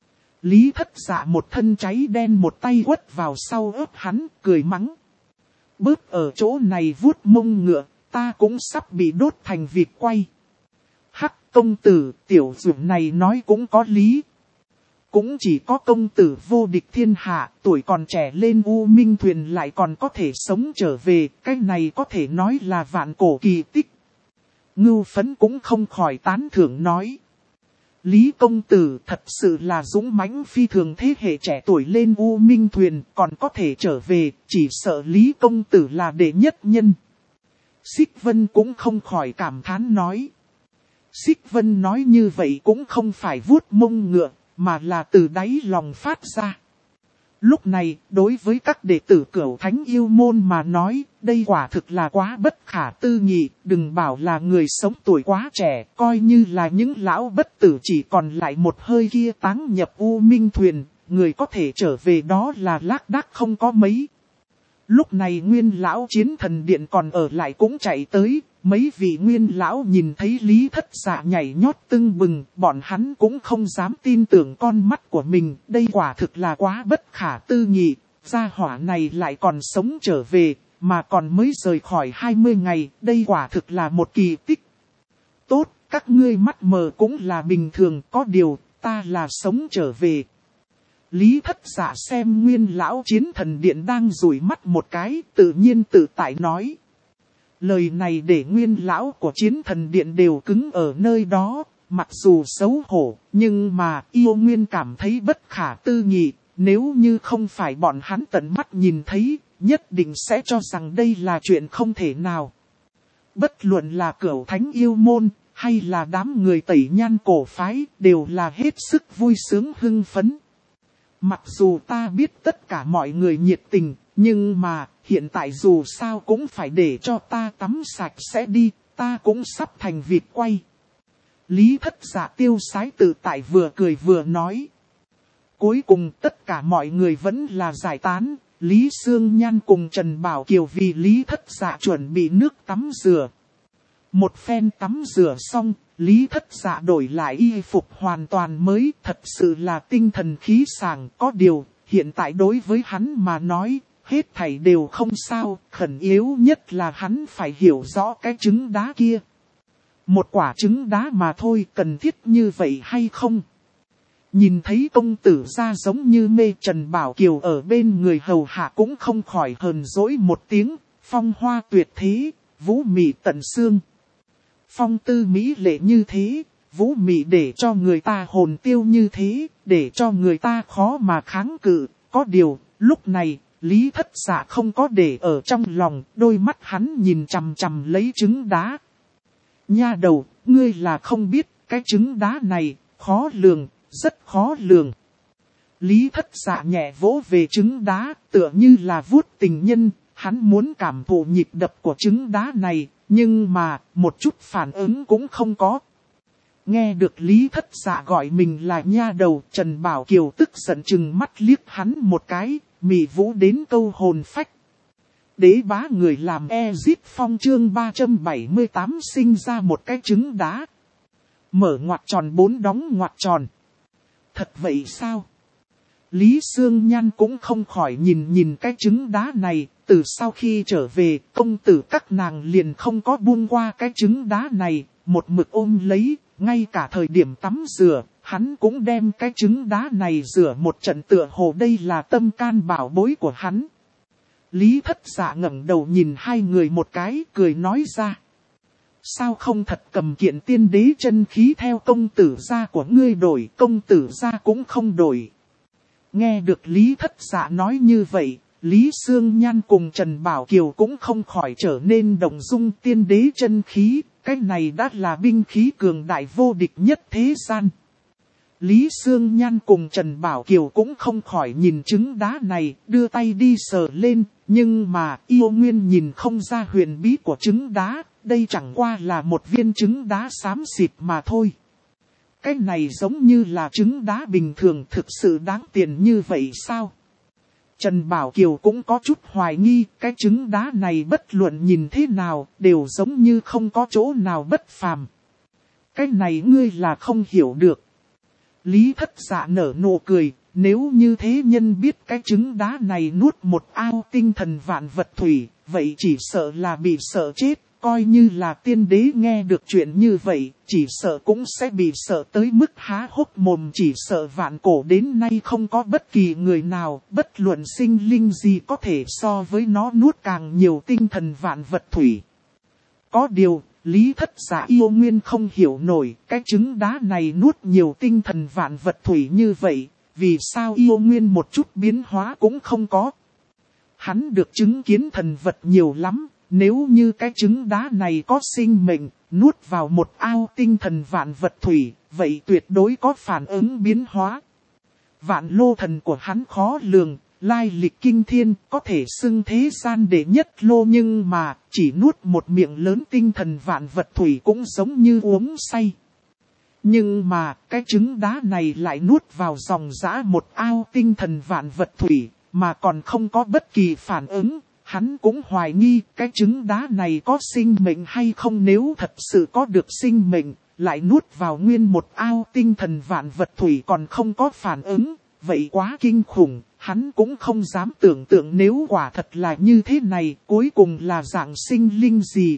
Lý Thất Dạ một thân cháy đen một tay quất vào sau ớt hắn, cười mắng. Bước ở chỗ này vuốt mông ngựa, ta cũng sắp bị đốt thành vịt quay. Hắc công tử, tiểu dưỡng này nói cũng có lý. Cũng chỉ có công tử vô địch thiên hạ, tuổi còn trẻ lên U Minh Thuyền lại còn có thể sống trở về, cái này có thể nói là vạn cổ kỳ tích. Ngưu Phấn cũng không khỏi tán thưởng nói. Lý công tử thật sự là dũng mãnh phi thường, thế hệ trẻ tuổi lên U Minh Thuyền còn có thể trở về, chỉ sợ Lý công tử là đệ nhất nhân. Xích Vân cũng không khỏi cảm thán nói. Xích Vân nói như vậy cũng không phải vuốt mông ngựa, mà là từ đáy lòng phát ra. Lúc này, đối với các đệ tử Cửu Thánh Yêu Môn mà nói, đây quả thực là quá bất khả tư nghị, đừng bảo là người sống tuổi quá trẻ, coi như là những lão bất tử chỉ còn lại một hơi kia táng nhập U Minh Thuyền, người có thể trở về đó là lác đác không có mấy. Lúc này Nguyên lão Chiến Thần Điện còn ở lại cũng chạy tới, mấy vị Nguyên lão nhìn thấy Lý Thất Dạ nhảy nhót tưng bừng, bọn hắn cũng không dám tin tưởng con mắt của mình, đây quả thực là quá bất khả tư nghị, gia hỏa này lại còn sống trở về, mà còn mới rời khỏi 20 ngày, đây quả thực là một kỳ tích. Tốt, các ngươi mắt mờ cũng là bình thường, có điều, ta là sống trở về. Lý Thất Dạ xem Nguyên lão Chiến Thần Điện đang dụi mắt một cái, tự nhiên tự tại nói. Lời này để Nguyên lão của Chiến Thần Điện đều cứng ở nơi đó, mặc dù xấu hổ, nhưng mà Yêu Nguyên cảm thấy bất khả tư nghị, nếu như không phải bọn hắn tận mắt nhìn thấy, nhất định sẽ cho rằng đây là chuyện không thể nào. Bất luận là Cửu Thánh Yêu Môn, hay là đám người tẩy nhan cổ phái, đều là hết sức vui sướng hưng phấn. Mặc dù ta biết tất cả mọi người nhiệt tình, nhưng mà hiện tại dù sao cũng phải để cho ta tắm sạch sẽ đi, ta cũng sắp thành vịt quay. Lý Thất Dạ tiêu sái tự tại vừa cười vừa nói. Cuối cùng tất cả mọi người vẫn là giải tán, Lý Sương Nhan cùng Trần Bảo Kiều vì Lý Thất Dạ chuẩn bị nước tắm rửa. Một phen tắm rửa xong, Lý Thất Dạ đổi lại y phục hoàn toàn mới, thật sự là tinh thần khí sảng. Có điều, hiện tại đối với hắn mà nói, hết thảy đều không sao, khẩn yếu nhất là hắn phải hiểu rõ cái trứng đá kia. Một quả trứng đá mà thôi, cần thiết như vậy hay không? Nhìn thấy công tử ra giống như mê, Trần Bảo Kiều ở bên người hầu hạ cũng không khỏi hờn dỗi một tiếng, phong hoa tuyệt thế, vũ mị tận xương. Phong tư mỹ lệ như thế, vũ mị để cho người ta hồn tiêu như thế, để cho người ta khó mà kháng cự. Có điều, lúc này, Lý Thất Dạ không có để ở trong lòng, đôi mắt hắn nhìn chằm chằm lấy trứng đá. Nha đầu, ngươi là không biết, cái trứng đá này, khó lường, rất khó lường. Lý Thất Dạ nhẹ vỗ về trứng đá, tựa như là vuốt tình nhân, hắn muốn cảm thụ nhịp đập của trứng đá này, nhưng mà, một chút phản ứng cũng không có. Nghe được Lý Thất Dạ gọi mình là nha đầu, Trần Bảo Kiều tức giận chừng mắt liếc hắn một cái, mị vũ đến câu hồn phách. Đế bá người làm Ezit Phong chương 378 sinh ra một cái trứng đá. Mở ngoặc tròn 4 đóng ngoặc tròn. Thật vậy sao? Lý Sương Nhan cũng không khỏi nhìn cái trứng đá này, từ sau khi trở về, công tử các nàng liền không có buông qua cái trứng đá này, một mực ôm lấy, ngay cả thời điểm tắm rửa, hắn cũng đem cái trứng đá này rửa một trận, tựa hồ đây là tâm can bảo bối của hắn. Lý Thất Dạ ngẩng đầu nhìn hai người một cái, cười nói ra. Sao không thật cầm kiện tiên đế chân khí theo công tử gia của ngươi đổi, công tử gia cũng không đổi. Nghe được Lý Thất Dạ nói như vậy, Lý Sương Nhan cùng Trần Bảo Kiều cũng không khỏi trở nên động dung. Tiên đế chân khí, cái này đã là binh khí cường đại vô địch nhất thế gian. Lý Sương Nhan cùng Trần Bảo Kiều cũng không khỏi nhìn trứng đá này, đưa tay đi sờ lên, nhưng mà Yêu Nguyên nhìn không ra huyền bí của trứng đá, đây chẳng qua là một viên trứng đá xám xịt mà thôi. Cái này giống như là trứng đá bình thường, thực sự đáng tiền như vậy sao? Trần Bảo Kiều cũng có chút hoài nghi, cái trứng đá này bất luận nhìn thế nào, đều giống như không có chỗ nào bất phàm. Cái này ngươi là không hiểu được. Lý Thất Dạ nở nụ cười, nếu như thế nhân biết cái trứng đá này nuốt một ao tinh thần vạn vật thủy, vậy chỉ sợ là bị sợ chết. Coi như là tiên đế nghe được chuyện như vậy, chỉ sợ cũng sẽ bị sợ tới mức há hốc mồm, chỉ sợ vạn cổ đến nay không có bất kỳ người nào, bất luận sinh linh gì có thể so với nó nuốt càng nhiều tinh thần vạn vật thủy. Có điều, Lý Thất Dạ Yêu Nguyên không hiểu nổi, cái trứng đá này nuốt nhiều tinh thần vạn vật thủy như vậy, vì sao Yêu Nguyên một chút biến hóa cũng không có. Hắn được chứng kiến thần vật nhiều lắm. Nếu như cái trứng đá này có sinh mệnh, nuốt vào một ao tinh thần vạn vật thủy, vậy tuyệt đối có phản ứng biến hóa. Vạn lô thần của hắn khó lường, lai lịch kinh thiên, có thể xưng thế gian đệ nhất lô, nhưng mà chỉ nuốt một miệng lớn tinh thần vạn vật thủy cũng giống như uống say. Nhưng mà cái trứng đá này lại nuốt vào dòng dã một ao tinh thần vạn vật thủy, mà còn không có bất kỳ phản ứng. Hắn cũng hoài nghi cái trứng đá này có sinh mệnh hay không, nếu thật sự có được sinh mệnh, lại nuốt vào nguyên một ao tinh thần vạn vật thủy còn không có phản ứng, vậy quá kinh khủng, hắn cũng không dám tưởng tượng nếu quả thật là như thế này, cuối cùng là dạng sinh linh gì.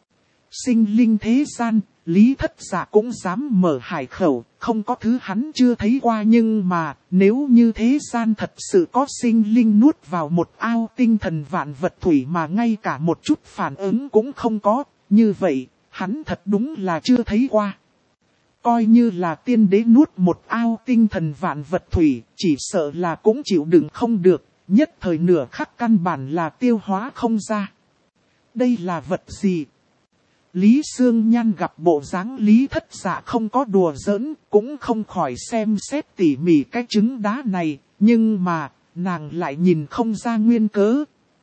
Sinh linh thế gian, Lý Thất Dạ cũng dám mở hải khẩu, không có thứ hắn chưa thấy qua, nhưng mà, nếu như thế gian thật sự có sinh linh nuốt vào một ao tinh thần vạn vật thủy mà ngay cả một chút phản ứng cũng không có, như vậy, hắn thật đúng là chưa thấy qua. Coi như là tiên đế nuốt một ao tinh thần vạn vật thủy, chỉ sợ là cũng chịu đựng không được, nhất thời nửa khắc căn bản là tiêu hóa không ra. Đây là vật gì? Lý Sương Nhan gặp bộ dáng Lý Thất Dạ không có đùa giỡn, cũng không khỏi xem xét tỉ mỉ cái trứng đá này, nhưng mà, nàng lại nhìn không ra nguyên cớ.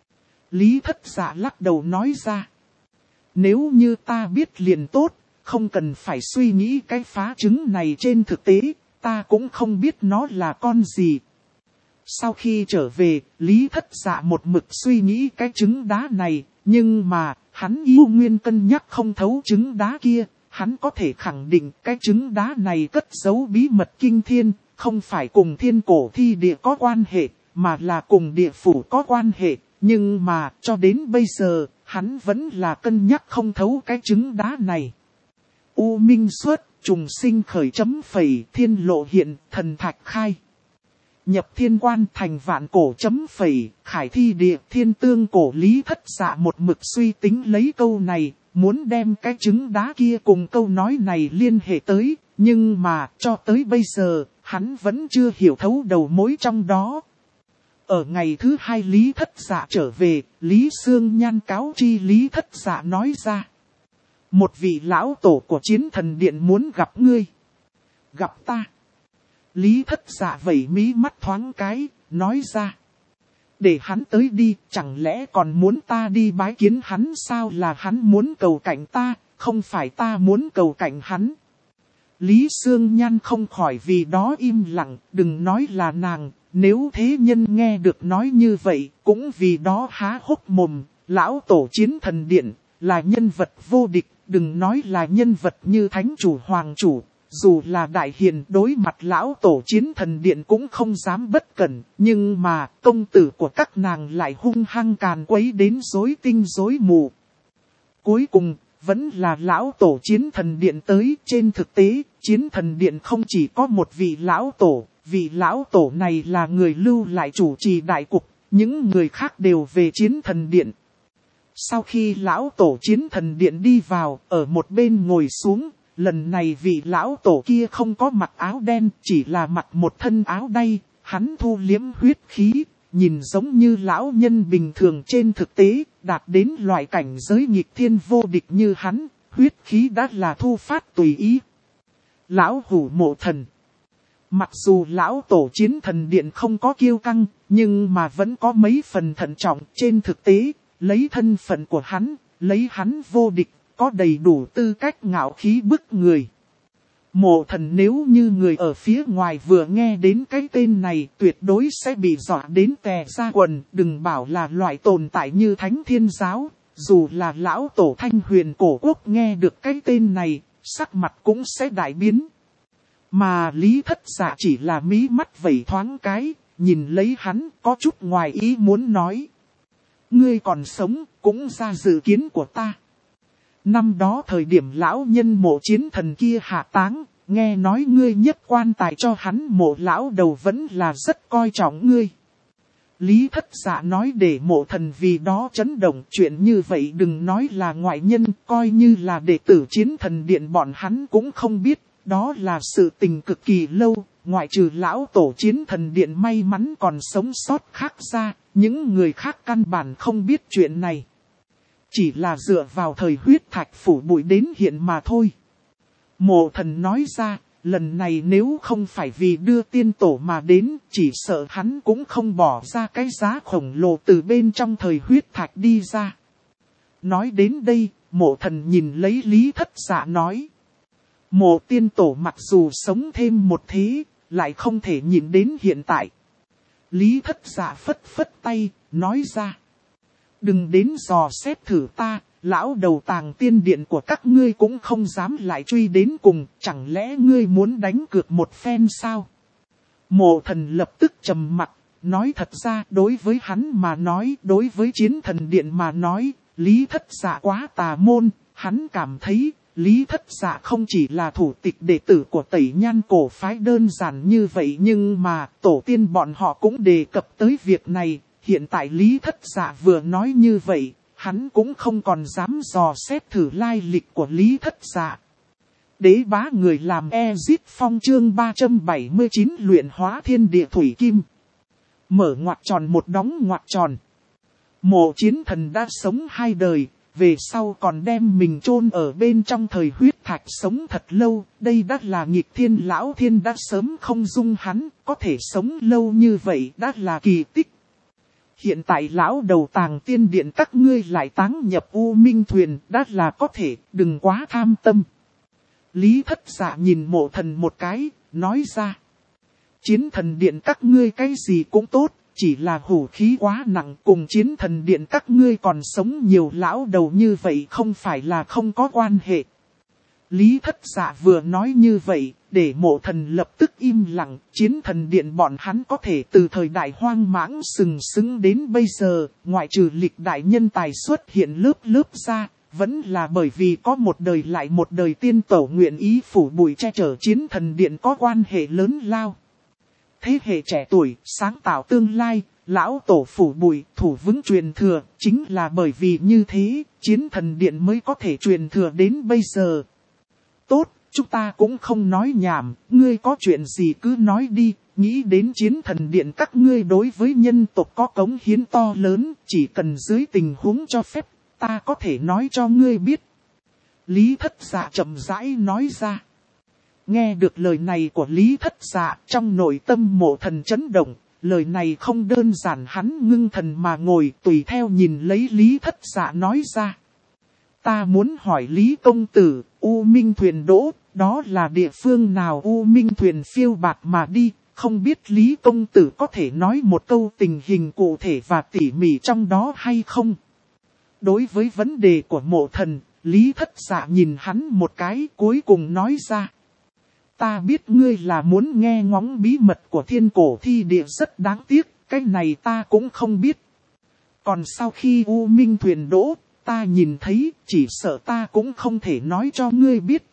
Lý Thất Dạ lắc đầu nói ra. Nếu như ta biết liền tốt, không cần phải suy nghĩ cái phá trứng này, trên thực tế, ta cũng không biết nó là con gì. Sau khi trở về, Lý Thất Dạ một mực suy nghĩ cái trứng đá này, nhưng mà, hắn yêu nguyên cân nhắc không thấu trứng đá kia, hắn có thể khẳng định cái trứng đá này cất giấu bí mật kinh thiên, không phải cùng thiên cổ thi địa có quan hệ, mà là cùng địa phủ có quan hệ, nhưng mà cho đến bây giờ, hắn vẫn là cân nhắc không thấu cái trứng đá này. U minh xuất, trùng sinh khởi chấm phẩy, thiên lộ hiện, thần thạch khai. Nhập thiên quan thành vạn cổ chấm phẩy, khải thi địa thiên tương cổ. Lý Thất Dạ một mực suy tính lấy câu này, muốn đem cái trứng đá kia cùng câu nói này liên hệ tới, nhưng mà cho tới bây giờ, hắn vẫn chưa hiểu thấu đầu mối trong đó. Ở ngày thứ hai Lý Thất Dạ trở về, Lý Sương Nhan cáo chi Lý Thất Dạ nói ra. Một vị lão tổ của Chiến Thần Điện muốn gặp ngươi. Gặp ta. Lý Thất Dạ vẩy mí mắt thoáng cái, nói ra. Để hắn tới đi, chẳng lẽ còn muốn ta đi bái kiến hắn sao? Là hắn muốn cầu cạnh ta, không phải ta muốn cầu cạnh hắn. Lý Sương Nhan không khỏi vì đó im lặng, đừng nói là nàng, nếu thế nhân nghe được nói như vậy, cũng vì đó há hốc mồm. Lão tổ Chiến Thần Điện, là nhân vật vô địch, đừng nói là nhân vật như thánh chủ hoàng chủ. Dù là đại hiền đối mặt lão tổ Chiến Thần Điện cũng không dám bất cẩn, nhưng mà công tử của các nàng lại hung hăng càn quấy đến rối tinh rối mù. Cuối cùng, vẫn là lão tổ Chiến Thần Điện tới. Trên thực tế, Chiến Thần Điện không chỉ có một vị lão tổ này là người lưu lại chủ trì đại cục, những người khác đều về Chiến Thần Điện. Sau khi lão tổ Chiến Thần Điện đi vào, ở một bên ngồi xuống. Lần này vị lão tổ kia không có mặc áo đen, chỉ là mặc một thân áo đay, hắn thu liếm huyết khí, nhìn giống như lão nhân bình thường. Trên thực tế, đạt đến loại cảnh giới nghịch thiên vô địch như hắn, huyết khí đã là thu phát tùy ý. Lão Hủ Mộ Thần. Mặc dù lão tổ Chiến Thần Điện không có kiêu căng, nhưng mà vẫn có mấy phần thận trọng. Trên thực tế, lấy thân phận của hắn, lấy hắn vô địch, có đầy đủ tư cách ngạo khí bức người. Mộ Thần nếu như người ở phía ngoài vừa nghe đến cái tên này tuyệt đối sẽ bị dọa đến tè ra quần. Đừng bảo là loại tồn tại như Thánh Thiên Giáo, dù là lão tổ Thanh Huyền Cổ Quốc nghe được cái tên này, sắc mặt cũng sẽ đại biến. Mà Lý Thất Dạ chỉ là mí mắt vẩy thoáng cái, nhìn lấy hắn có chút ngoài ý muốn nói. Ngươi còn sống, cũng ra dự kiến của ta. Năm đó thời điểm lão nhân Mộ Chiến Thần kia hạ táng, nghe nói ngươi nhất quan tài cho hắn Mộ lão đầu vẫn là rất coi trọng ngươi. Lý Thất Dạ nói để Mộ Thần vì đó chấn động. Chuyện như vậy đừng nói là ngoại nhân, coi như là đệ tử Chiến Thần Điện bọn hắn cũng không biết. Đó là sự tình cực kỳ lâu, ngoại trừ lão tổ Chiến Thần Điện may mắn còn sống sót khác ra, những người khác căn bản không biết chuyện này. Chỉ là dựa vào thời huyết thạch phủ bụi đến hiện mà thôi. Mộ Thần nói ra, lần này nếu không phải vì đưa tiên tổ mà đến, chỉ sợ hắn cũng không bỏ ra cái giá khổng lồ từ bên trong thời huyết thạch đi ra. Nói đến đây, Mộ Thần nhìn lấy Lý Thất Dạ nói. Mộ tiên tổ mặc dù sống thêm một thế, lại không thể nhìn đến hiện tại. Lý Thất Dạ phất phất tay, nói ra. Đừng đến dò xét thử ta, lão đầu Tàng Tiên Điện của các ngươi cũng không dám lại truy đến cùng, chẳng lẽ ngươi muốn đánh cược một phen sao? Mộ Thần lập tức trầm mặt, nói thật ra đối với hắn mà nói, đối với Chiến Thần Điện mà nói, Lý Thất Dạ quá tà môn, hắn cảm thấy Lý Thất Dạ không chỉ là thủ tịch đệ tử của Tẩy Nhan cổ phái đơn giản như vậy, nhưng mà tổ tiên bọn họ cũng đề cập tới việc này. Hiện tại Lý Thất Dạ vừa nói như vậy, hắn cũng không còn dám dò xét thử lai lịch của Lý Thất Dạ. Đế bá người làm Ezit Phong chương 379 luyện hóa thiên địa thủy kim. Mở ngoặc tròn một đóng ngoặc tròn. Mộ Chiến Thần đã sống 2 đời, về sau còn đem mình chôn ở bên trong thời huyết thạch sống thật lâu. Đây đã là nghịch thiên, lão thiên đã sớm không dung hắn, có thể sống lâu như vậy đã là kỳ tích. Hiện tại lão đầu Tàng Tiên Điện các ngươi lại táng nhập U Minh Thuyền, đã là có thể, đừng quá tham tâm. Lý Thất Dạ nhìn Mộ Thần một cái, nói ra. Chiến Thần Điện các ngươi cái gì cũng tốt, chỉ là hủ khí quá nặng, cùng Chiến Thần Điện các ngươi còn sống nhiều lão đầu như vậy không phải là không có quan hệ. Lý Thất Dạ vừa nói như vậy, để Mộ Thần lập tức im lặng. Chiến Thần Điện bọn hắn có thể từ thời đại hoang mãng sừng sững đến bây giờ, ngoại trừ lịch đại nhân tài xuất hiện lớp lớp ra, vẫn là bởi vì có một đời lại một đời tiên tổ nguyện ý phủ bụi che chở Chiến Thần Điện có quan hệ lớn lao. Thế hệ trẻ tuổi, sáng tạo tương lai, lão tổ phủ bụi, thủ vững truyền thừa, chính là bởi vì như thế, Chiến Thần Điện mới có thể truyền thừa đến bây giờ. Tốt, chúng ta cũng không nói nhảm, ngươi có chuyện gì cứ nói đi, nghĩ đến Chiến Thần Điện các ngươi đối với nhân tộc có cống hiến to lớn, chỉ cần dưới tình huống cho phép, ta có thể nói cho ngươi biết. Lý Thất Dạ chậm rãi nói ra. Nghe được lời này của Lý Thất Dạ, trong nội tâm Mộ Thần chấn động, lời này không đơn giản, hắn ngưng thần mà ngồi tùy theo nhìn lấy Lý Thất Dạ nói ra. Ta muốn hỏi Lý công tử, U Minh Thuyền đỗ, đó là địa phương nào? U Minh Thuyền phiêu bạt mà đi, không biết Lý công tử có thể nói một câu tình hình cụ thể và tỉ mỉ trong đó hay không? Đối với vấn đề của Mộ Thần, Lý Thất Dạ nhìn hắn một cái cuối cùng nói ra. Ta biết ngươi là muốn nghe ngóng bí mật của thiên cổ thi địa, rất đáng tiếc, cái này ta cũng không biết. Còn sau khi U Minh Thuyền đỗ, ta nhìn thấy, chỉ sợ ta cũng không thể nói cho ngươi biết.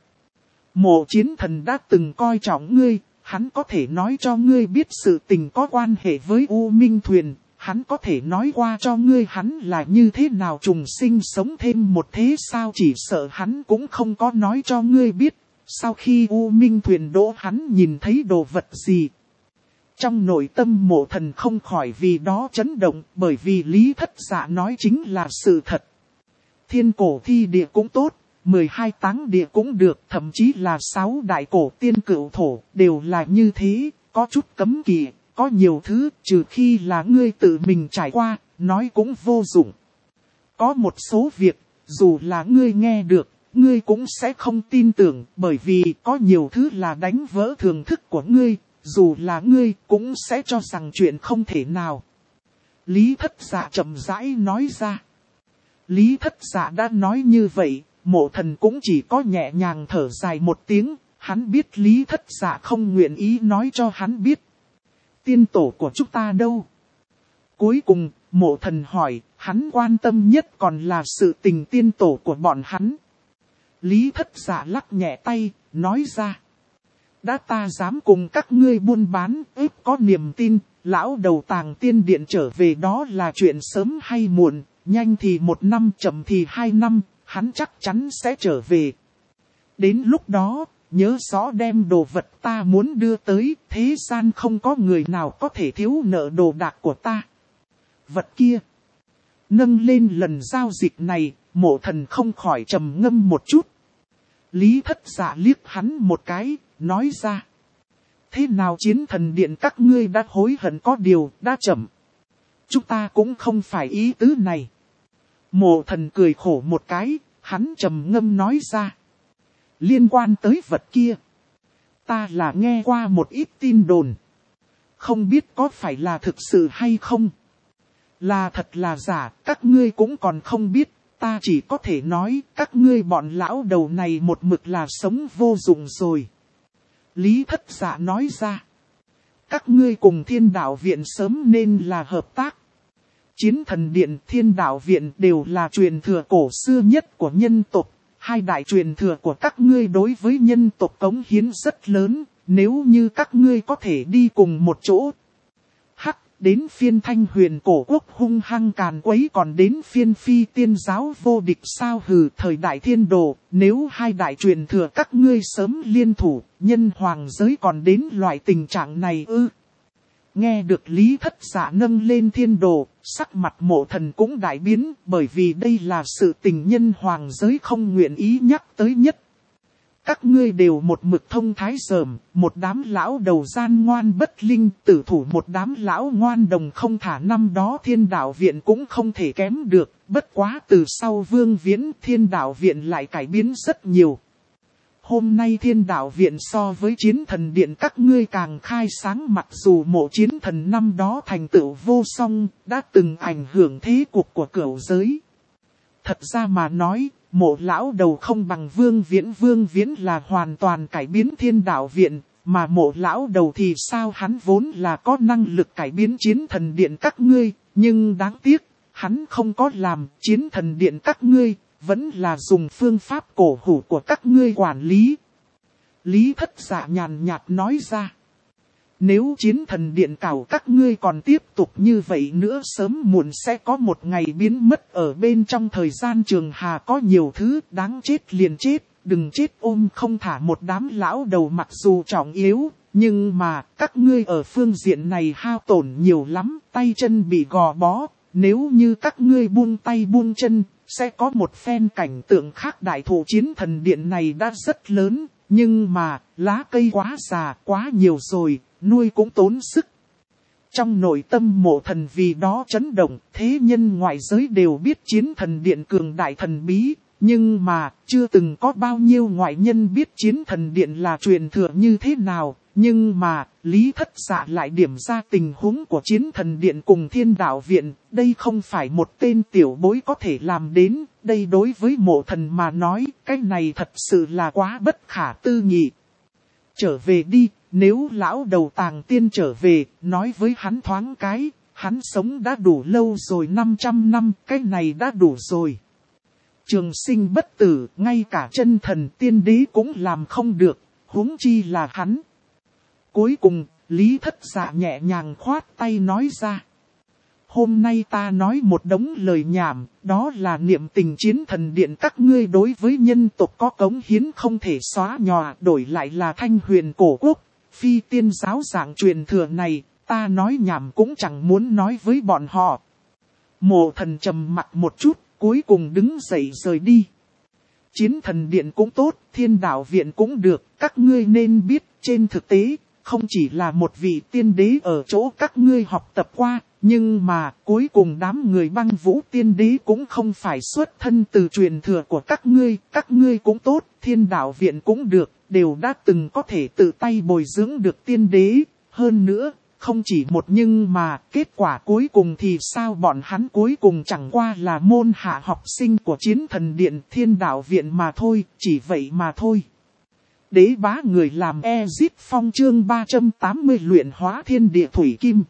Mộ Chiến Thần đã từng coi trọng ngươi, hắn có thể nói cho ngươi biết sự tình có quan hệ với U Minh Thuyền, hắn có thể nói qua cho ngươi hắn là như thế nào trùng sinh sống thêm một thế sao, chỉ sợ hắn cũng không có nói cho ngươi biết. Sau khi U Minh Thuyền đỗ hắn nhìn thấy đồ vật gì? Trong nội tâm Mộ Thần không khỏi vì đó chấn động, bởi vì Lý Thất Dạ nói chính là sự thật. Thiên cổ thi địa cũng tốt, 12 táng địa cũng được, thậm chí là 6 đại cổ tiên cửu thổ, đều là như thế, có chút cấm kỵ, có nhiều thứ, trừ khi là ngươi tự mình trải qua, nói cũng vô dụng. Có một số việc, dù là ngươi nghe được, ngươi cũng sẽ không tin tưởng, bởi vì có nhiều thứ là đánh vỡ thường thức của ngươi, dù là ngươi cũng sẽ cho rằng chuyện không thể nào. Lý Thất Dạ chậm rãi nói ra. Lý Thất Dạ đã nói như vậy, Mộ Thần cũng chỉ có nhẹ nhàng thở dài một tiếng, hắn biết Lý Thất Dạ không nguyện ý nói cho hắn biết. Tiên tổ của chúng ta đâu? Cuối cùng, Mộ Thần hỏi, hắn quan tâm nhất còn là sự tình tiên tổ của bọn hắn. Lý Thất Dạ lắc nhẹ tay, nói ra. Đã ta dám cùng các ngươi buôn bán, ít có niềm tin, lão đầu Tàng Tiên Điện trở về đó là chuyện sớm hay muộn, nhanh thì 1 năm, chậm thì 2 năm, hắn chắc chắn sẽ trở về. Đến lúc đó, nhớ rõ đem đồ vật ta muốn đưa tới, thế gian không có người nào có thể thiếu nợ đồ đạc của ta. Vật kia. Nâng lên lần giao dịch này, Mộ Thần không khỏi trầm ngâm một chút. Lý Thất Dạ liếc hắn một cái, nói ra. Thế nào Chiến Thần Điện các ngươi đã hối hận có điều, đã chậm. Chúng ta cũng không phải ý tứ này. Mộ Thần cười khổ một cái, hắn trầm ngâm nói ra. Liên quan tới vật kia. Ta là nghe qua một ít tin đồn. Không biết có phải là thực sự hay không. Là thật là giả, các ngươi cũng còn không biết. Ta chỉ có thể nói, các ngươi bọn lão đầu này một mực là sống vô dụng rồi. Lý Thất Dạ nói ra. các ngươi cùng Thiên Đạo Viện sớm nên là hợp tác. Chiến Thần Điện, Thiên Đạo Viện đều là truyền thừa cổ xưa nhất của nhân tộc. Hai đại truyền thừa của các ngươi đối với nhân tộc cống hiến rất lớn, nếu như các ngươi có thể đi cùng một chỗ. Hắc, đến phiên Thanh Huyền cổ quốc hung hăng càn quấy, còn đến phiên Phi Tiên giáo vô địch sao? Hừ, thời đại thiên đồ, nếu hai đại truyền thừa các ngươi sớm liên thủ, nhân hoàng giới còn đến loại tình trạng này ư? Nghe được Lý Thất Dạ nâng lên thiên đồ, sắc mặt Mộ Thần cũng đại biến, bởi vì đây là sự tình nhân hoàng giới không nguyện ý nhắc tới nhất. Các ngươi đều một mực thông thái sờm, một đám lão đầu gian ngoan bất linh, tử thủ một đám lão ngoan đồng không thả. Năm đó Thiên Đạo Viện cũng không thể kém được, bất quá từ sau Vương Viễn Thiên Đạo Viện lại cải biến rất nhiều. Hôm nay Thiên Đạo Viện so với Chiến Thần Điện các ngươi càng khai sáng, mặc dù Mộ Chiến Thần năm đó thành tựu vô song, đã từng ảnh hưởng thế cục của cửu giới. Thật ra mà nói, Mộ lão đầu không bằng Vương Viễn là hoàn toàn cải biến Thiên Đạo Viện, mà Mộ lão đầu thì sao, hắn vốn là có năng lực cải biến Chiến Thần Điện các ngươi, nhưng đáng tiếc, hắn không có làm. Chiến Thần Điện các ngươi vẫn là dùng phương pháp cổ hủ của các ngươi quản lý. Lý Thất Dạ nhàn nhạt nói ra. Nếu Chiến Thần Điện cảo các ngươi còn tiếp tục như vậy nữa, sớm muộn sẽ có một ngày biến mất ở bên trong thời gian trường hà. Có nhiều thứ đáng chết liền chết, đừng chết ôm không thả. Một đám lão đầu mặc dù trọng yếu, nhưng mà các ngươi ở phương diện này hao tổn nhiều lắm, tay chân bị gò bó. Nếu như các ngươi buông tay buông chân, sẽ có một phen cảnh tượng khác. Đại thụ Chiến Thần Điện này đã rất lớn, nhưng mà lá cây quá già quá nhiều rồi, nuôi cũng tốn sức. Trong nội tâm Mộ Thần vì đó chấn động, thế nhân ngoại giới đều biết Chiến Thần Điện cường đại thần bí, nhưng mà chưa từng có bao nhiêu ngoại nhân biết Chiến Thần Điện là truyền thừa như thế nào. Nhưng mà Lý Thất Dạ lại điểm ra tình huống của Chiến Thần Điện cùng Thiên Đạo Viện, đây không phải một tên tiểu bối có thể làm đến. Đây đối với Mộ Thần mà nói, cái này thật sự là quá bất khả tư nghị. Trở về đi, nếu lão đầu Tàng Tiên trở về, nói với hắn thoáng cái, hắn sống đã đủ lâu rồi, 500 năm, cái này đã đủ rồi. Trường sinh bất tử, ngay cả chân thần tiên đế cũng làm không được, huống chi là hắn. Cuối cùng, Lý Thất Dạ nhẹ nhàng khoát tay nói ra. Hôm nay ta nói một đống lời nhảm, đó là niệm tình Chiến Thần Điện các ngươi đối với nhân tộc có cống hiến không thể xóa nhòa, đổi lại là Thanh Huyền cổ quốc, Phi Tiên giáo dạng truyền thừa này, ta nói nhảm cũng chẳng muốn nói với bọn họ. Mộ Thần trầm mặt một chút, cuối cùng đứng dậy rời đi. Chiến Thần Điện cũng tốt, Thiên Đạo Viện cũng được, các ngươi nên biết, trên thực tế, không chỉ là một vị tiên đế ở chỗ các ngươi học tập qua, nhưng mà cuối cùng đám người Băng Vũ tiên đế cũng không phải xuất thân từ truyền thừa của các ngươi cũng tốt, Thiên Đạo Viện cũng được, đều đã từng có thể tự tay bồi dưỡng được tiên đế. Hơn nữa, không chỉ một nhưng mà kết quả cuối cùng thì sao, bọn hắn cuối cùng chẳng qua là môn hạ học sinh của Chiến Thần Điện Thiên Đạo Viện mà thôi, chỉ vậy mà thôi. Đế bá người làm Ezip Phong chương 380 luyện hóa thiên địa thủy kim.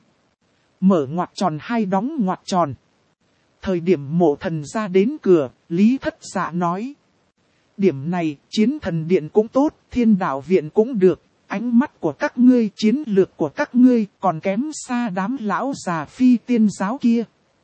Mở ngoặc tròn hai đóng ngoặc tròn. Thời điểm Mộ Thần ra đến cửa, Lý Thất Dạ nói. Điểm này, Chiến Thần Điện cũng tốt, Thiên Đạo Viện cũng được. Ánh mắt của các ngươi, chiến lược của các ngươi còn kém xa đám lão già Phi Tiên giáo kia.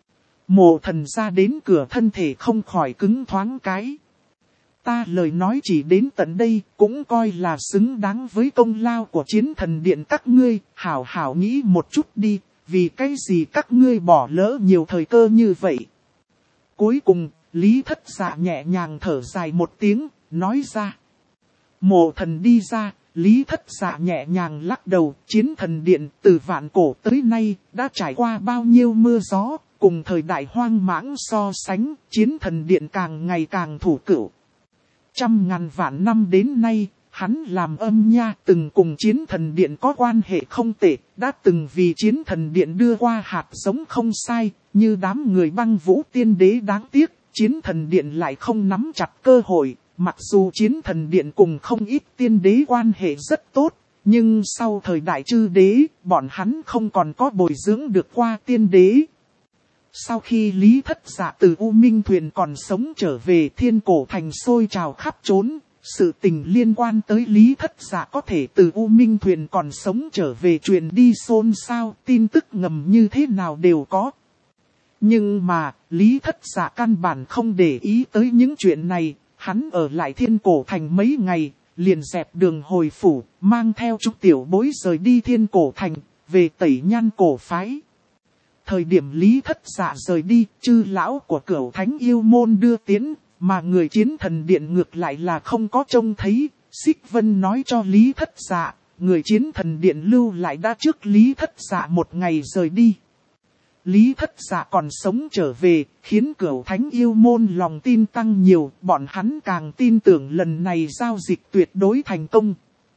Mộ Thần ra đến cửa, thân thể không khỏi cứng thoáng cái. Ta lời nói chỉ đến tận đây, cũng coi là xứng đáng với công lao của Chiến Thần Điện các ngươi, hảo hảo nghĩ một chút đi, vì cái gì các ngươi bỏ lỡ nhiều thời cơ như vậy. Cuối cùng, Lý Thất Dạ nhẹ nhàng thở dài một tiếng, nói ra. Mộ Thần đi ra, Lý Thất Dạ nhẹ nhàng lắc đầu, Chiến Thần Điện từ vạn cổ tới nay, đã trải qua bao nhiêu mưa gió, cùng thời đại hoang mãng so sánh, Chiến Thần Điện càng ngày càng thủ cửu. Trăm ngàn vạn năm đến nay, hắn làm âm nha từng cùng Chiến Thần Điện có quan hệ không tệ, đã từng vì Chiến Thần Điện đưa qua hạt giống không sai, như đám người Băng Vũ tiên đế. Đáng tiếc, Chiến Thần Điện lại không nắm chặt cơ hội, mặc dù Chiến Thần Điện cùng không ít tiên đế quan hệ rất tốt, Nhưng sau thời đại chư đế, bọn hắn không còn có bồi dưỡng được qua tiên đế. Sau khi Lý Thất Dạ từ U Minh Thuyền còn sống trở về, thiên cổ thành sôi trào khắp trốn. Sự tình liên quan tới Lý Thất Dạ có thể từ U Minh Thuyền còn sống trở về truyền đi xôn xao, tin tức ngầm như thế nào đều có. Nhưng mà, Lý Thất Dạ căn bản không để ý tới những chuyện này, hắn ở lại thiên cổ thành mấy ngày, liền dẹp đường hồi phủ, mang theo chúng tiểu bối rời đi thiên cổ thành, về Tẩy Nhan cổ phái. Thời điểm Lý Thất Dạ rời đi, chư lão của Cửu Thánh Yêu Môn đưa tiến, mà người Chiến Thần Điện ngược lại là không có trông thấy. Xích Vân nói cho Lý Thất Dạ, người Chiến Thần Điện lưu lại đã trước Lý Thất Dạ một ngày rời đi. Lý Thất Dạ còn sống trở về, khiến Cửu Thánh Yêu Môn lòng tin tăng nhiều, bọn hắn càng tin tưởng lần này giao dịch tuyệt đối thành công.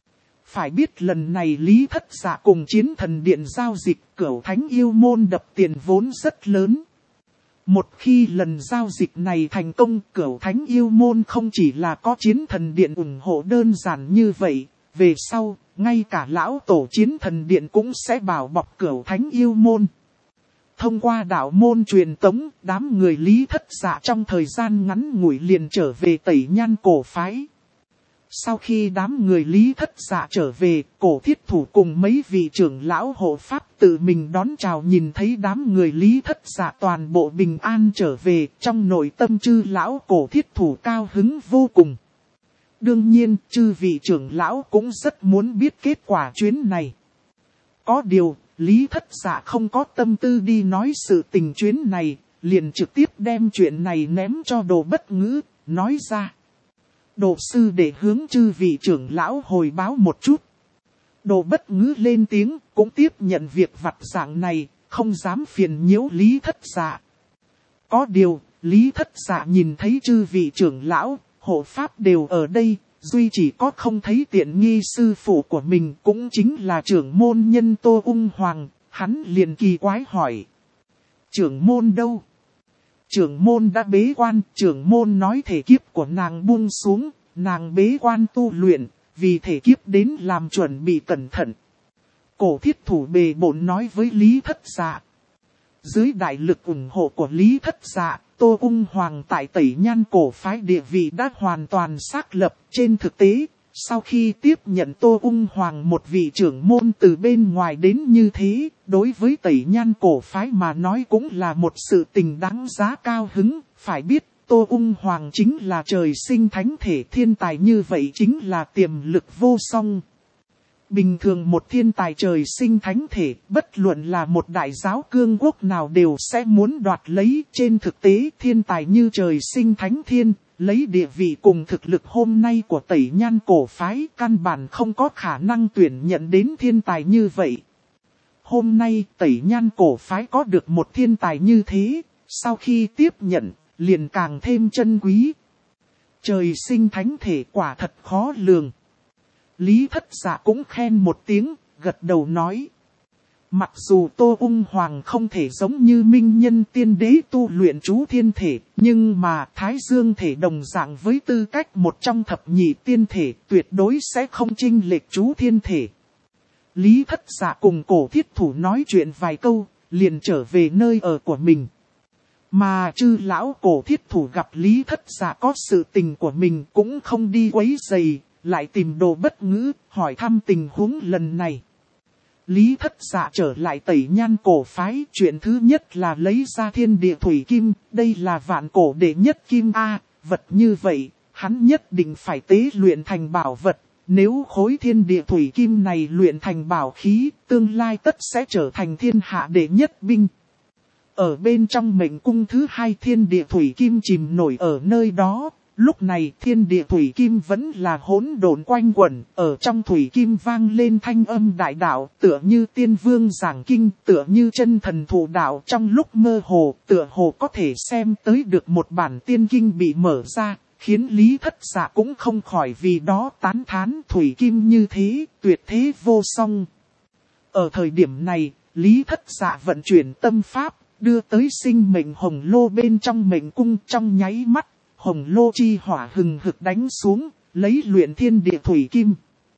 Phải biết lần này Lý Thất Dạ cùng Chiến Thần Điện giao dịch, Cửu Thánh Yêu Môn đập tiền vốn rất lớn. Một khi lần giao dịch này thành công, Cửu Thánh Yêu Môn không chỉ là có Chiến Thần Điện ủng hộ đơn giản như vậy, về sau, ngay cả lão tổ Chiến Thần Điện cũng sẽ bảo bọc Cửu Thánh Yêu Môn. Thông qua đạo môn truyền tống, đám người Lý Thất Dạ trong thời gian ngắn ngủi liền trở về Tẩy Nhan cổ phái. Sau khi đám người Lý Thất Dạ trở về, Cổ Thiết Thủ cùng mấy vị trưởng lão hộ pháp tự mình đón chào, nhìn thấy đám người Lý Thất Dạ toàn bộ bình an trở về, trong nội tâm chư lão Cổ Thiết Thủ cao hứng vô cùng. Đương nhiên, chư vị trưởng lão cũng rất muốn biết kết quả chuyến này. Có điều, Lý Thất Dạ không có tâm tư đi nói sự tình chuyến này, liền trực tiếp đem chuyện này ném cho Đồ Bất Ngữ, nói ra. Đồ sư để hướng chư vị trưởng lão hồi báo một chút. Đồ Bất Ngữ lên tiếng, cũng tiếp nhận việc vặt dạng này, không dám phiền nhiễu Lý Thất Dạ. Có điều, Lý Thất Dạ nhìn thấy chư vị trưởng lão, hộ pháp đều ở đây, duy chỉ có không thấy tiện nghi sư phụ của mình, cũng chính là trưởng môn nhân Tô Ung Hoàng, hắn liền kỳ quái hỏi. Trưởng môn đâu? Trưởng môn đã bế quan, trưởng môn nói thể kiếp của nàng buông xuống, nàng bế quan tu luyện, vì thể kiếp đến làm chuẩn bị cẩn thận. Cổ Thiết Thủ bề bộn nói với Lý Thất Dạ. Dưới đại lực ủng hộ của Lý Thất Dạ, Tô Ung Hoàng tại Tẩy Nhan cổ phái địa vị đã hoàn toàn xác lập. Trên thực tế, sau khi tiếp nhận Tô Ung Hoàng một vị trưởng môn từ bên ngoài đến như thế, đối với Tẩy Nhan cổ phái mà nói cũng là một sự tình đáng giá cao hứng. Phải biết, Tô Ung Hoàng chính là trời sinh thánh thể, thiên tài như vậy chính là tiềm lực vô song. Bình thường một thiên tài trời sinh thánh thể, bất luận là một đại giáo cương quốc nào đều sẽ muốn đoạt lấy. Trên thực tế, thiên tài như trời sinh thánh thiên, lấy địa vị cùng thực lực hôm nay của Tẩy Nhan cổ phái, căn bản không có khả năng tuyển nhận đến thiên tài như vậy. Hôm nay Tẩy Nhan cổ phái có được một thiên tài như thế, sau khi tiếp nhận, liền càng thêm chân quý. Trời sinh thánh thể quả thật khó lường. Lý Thất Dạ cũng khen một tiếng, gật đầu nói. Mặc dù Tô Ung Hoàng không thể giống như minh nhân tiên đế tu luyện chú thiên thể, nhưng mà Thái Dương thể đồng dạng với tư cách một trong thập nhị tiên thể, tuyệt đối sẽ không chênh lệch chú thiên thể. Lý Thất Dạ cùng Cổ Thiết Thủ nói chuyện vài câu, liền trở về nơi ở của mình. Mà chư lão Cổ Thiết Thủ gặp Lý Thất Dạ có sự tình của mình cũng không đi quấy rầy, lại tìm Đồ Bất Ngữ, hỏi thăm tình huống lần này. Lý Thất Dạ trở lại Tẩy Nhan cổ phái, chuyện thứ nhất là lấy ra thiên địa thủy kim, đây là vạn cổ đệ nhất kim A, vật như vậy, hắn nhất định phải tế luyện thành bảo vật, nếu khối thiên địa thủy kim này luyện thành bảo khí, tương lai tất sẽ trở thành thiên hạ đệ nhất binh. Ở bên trong mệnh cung thứ hai thiên địa thủy kim chìm nổi ở nơi đó. Lúc này thiên địa thủy kim vẫn là hỗn độn quanh quẩn, ở trong thủy kim vang lên thanh âm đại đạo, tựa như tiên vương giảng kinh, tựa như chân thần thụ đạo, trong lúc mơ hồ, tựa hồ có thể xem tới được một bản tiên kinh bị mở ra, khiến Lý Thất Dạ cũng không khỏi vì đó tán thán thủy kim như thế, tuyệt thế vô song. Ở thời điểm này, Lý Thất Dạ vận chuyển tâm pháp, đưa tới sinh mệnh hồng lô bên trong mệnh cung trong nháy mắt. Hồng lô chi hỏa hừng hực đánh xuống, lấy luyện thiên địa thủy kim.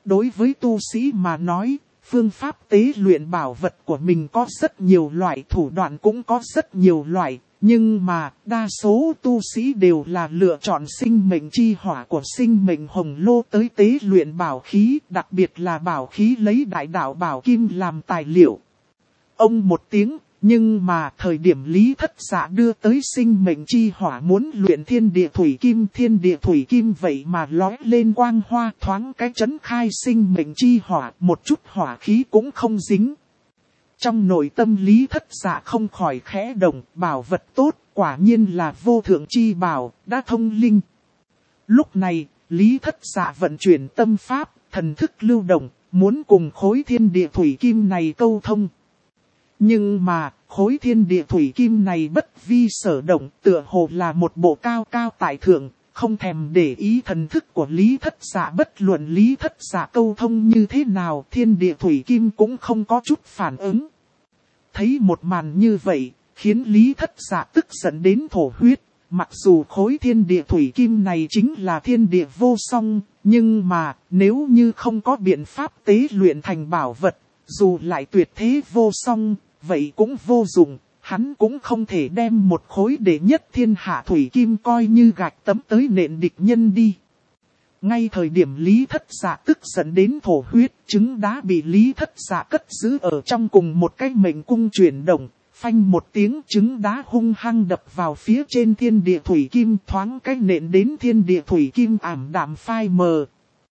Đối với tu sĩ mà nói, phương pháp tế luyện bảo vật của mình có rất nhiều loại, thủ đoạn cũng có rất nhiều loại. Nhưng mà, đa số tu sĩ đều là lựa chọn sinh mệnh chi hỏa của sinh mệnh hồng lô tới tế luyện bảo khí, đặc biệt là bảo khí lấy đại đạo bảo kim làm tài liệu. Ông một tiếng, nhưng mà thời điểm Lý Thất Dạ đưa tới sinh mệnh chi hỏa muốn luyện thiên địa thủy kim vậy mà lói lên quang hoa thoáng cái chấn khai sinh mệnh chi hỏa, một chút hỏa khí cũng không dính. Trong nội tâm Lý Thất Dạ không khỏi khẽ động, bảo vật tốt, quả nhiên là vô thượng chi bảo, đã thông linh. Lúc này, Lý Thất Dạ vận chuyển tâm pháp, thần thức lưu động, muốn cùng khối thiên địa thủy kim này câu thông. Nhưng mà, khối thiên địa thủy kim này bất vi sở động, tựa hồ là một bộ cao cao tại thượng, không thèm để ý thần thức của Lý Thất Dạ. Bất luận Lý Thất Dạ câu thông như thế nào, thiên địa thủy kim cũng không có chút phản ứng. Thấy một màn như vậy, khiến Lý Thất Dạ tức giận đến thổ huyết. Mặc dù khối thiên địa thủy kim này chính là thiên địa vô song, nhưng mà nếu như không có biện pháp tế luyện thành bảo vật, dù lại tuyệt thế vô song, vậy cũng vô dụng. Hắn cũng không thể đem một khối đệ nhất thiên hạ thủy kim coi như gạch tấm tới nện địch nhân đi. Ngay thời điểm Lý Thất Dạ tức giận đến thổ huyết, trứng đá bị Lý Thất Dạ cất giữ ở trong cùng một cái mệnh cung chuyển động, phanh một tiếng trứng đá hung hăng đập vào phía trên thiên địa thủy kim, thoáng cái nện đến thiên địa thủy kim ảm đạm phai mờ,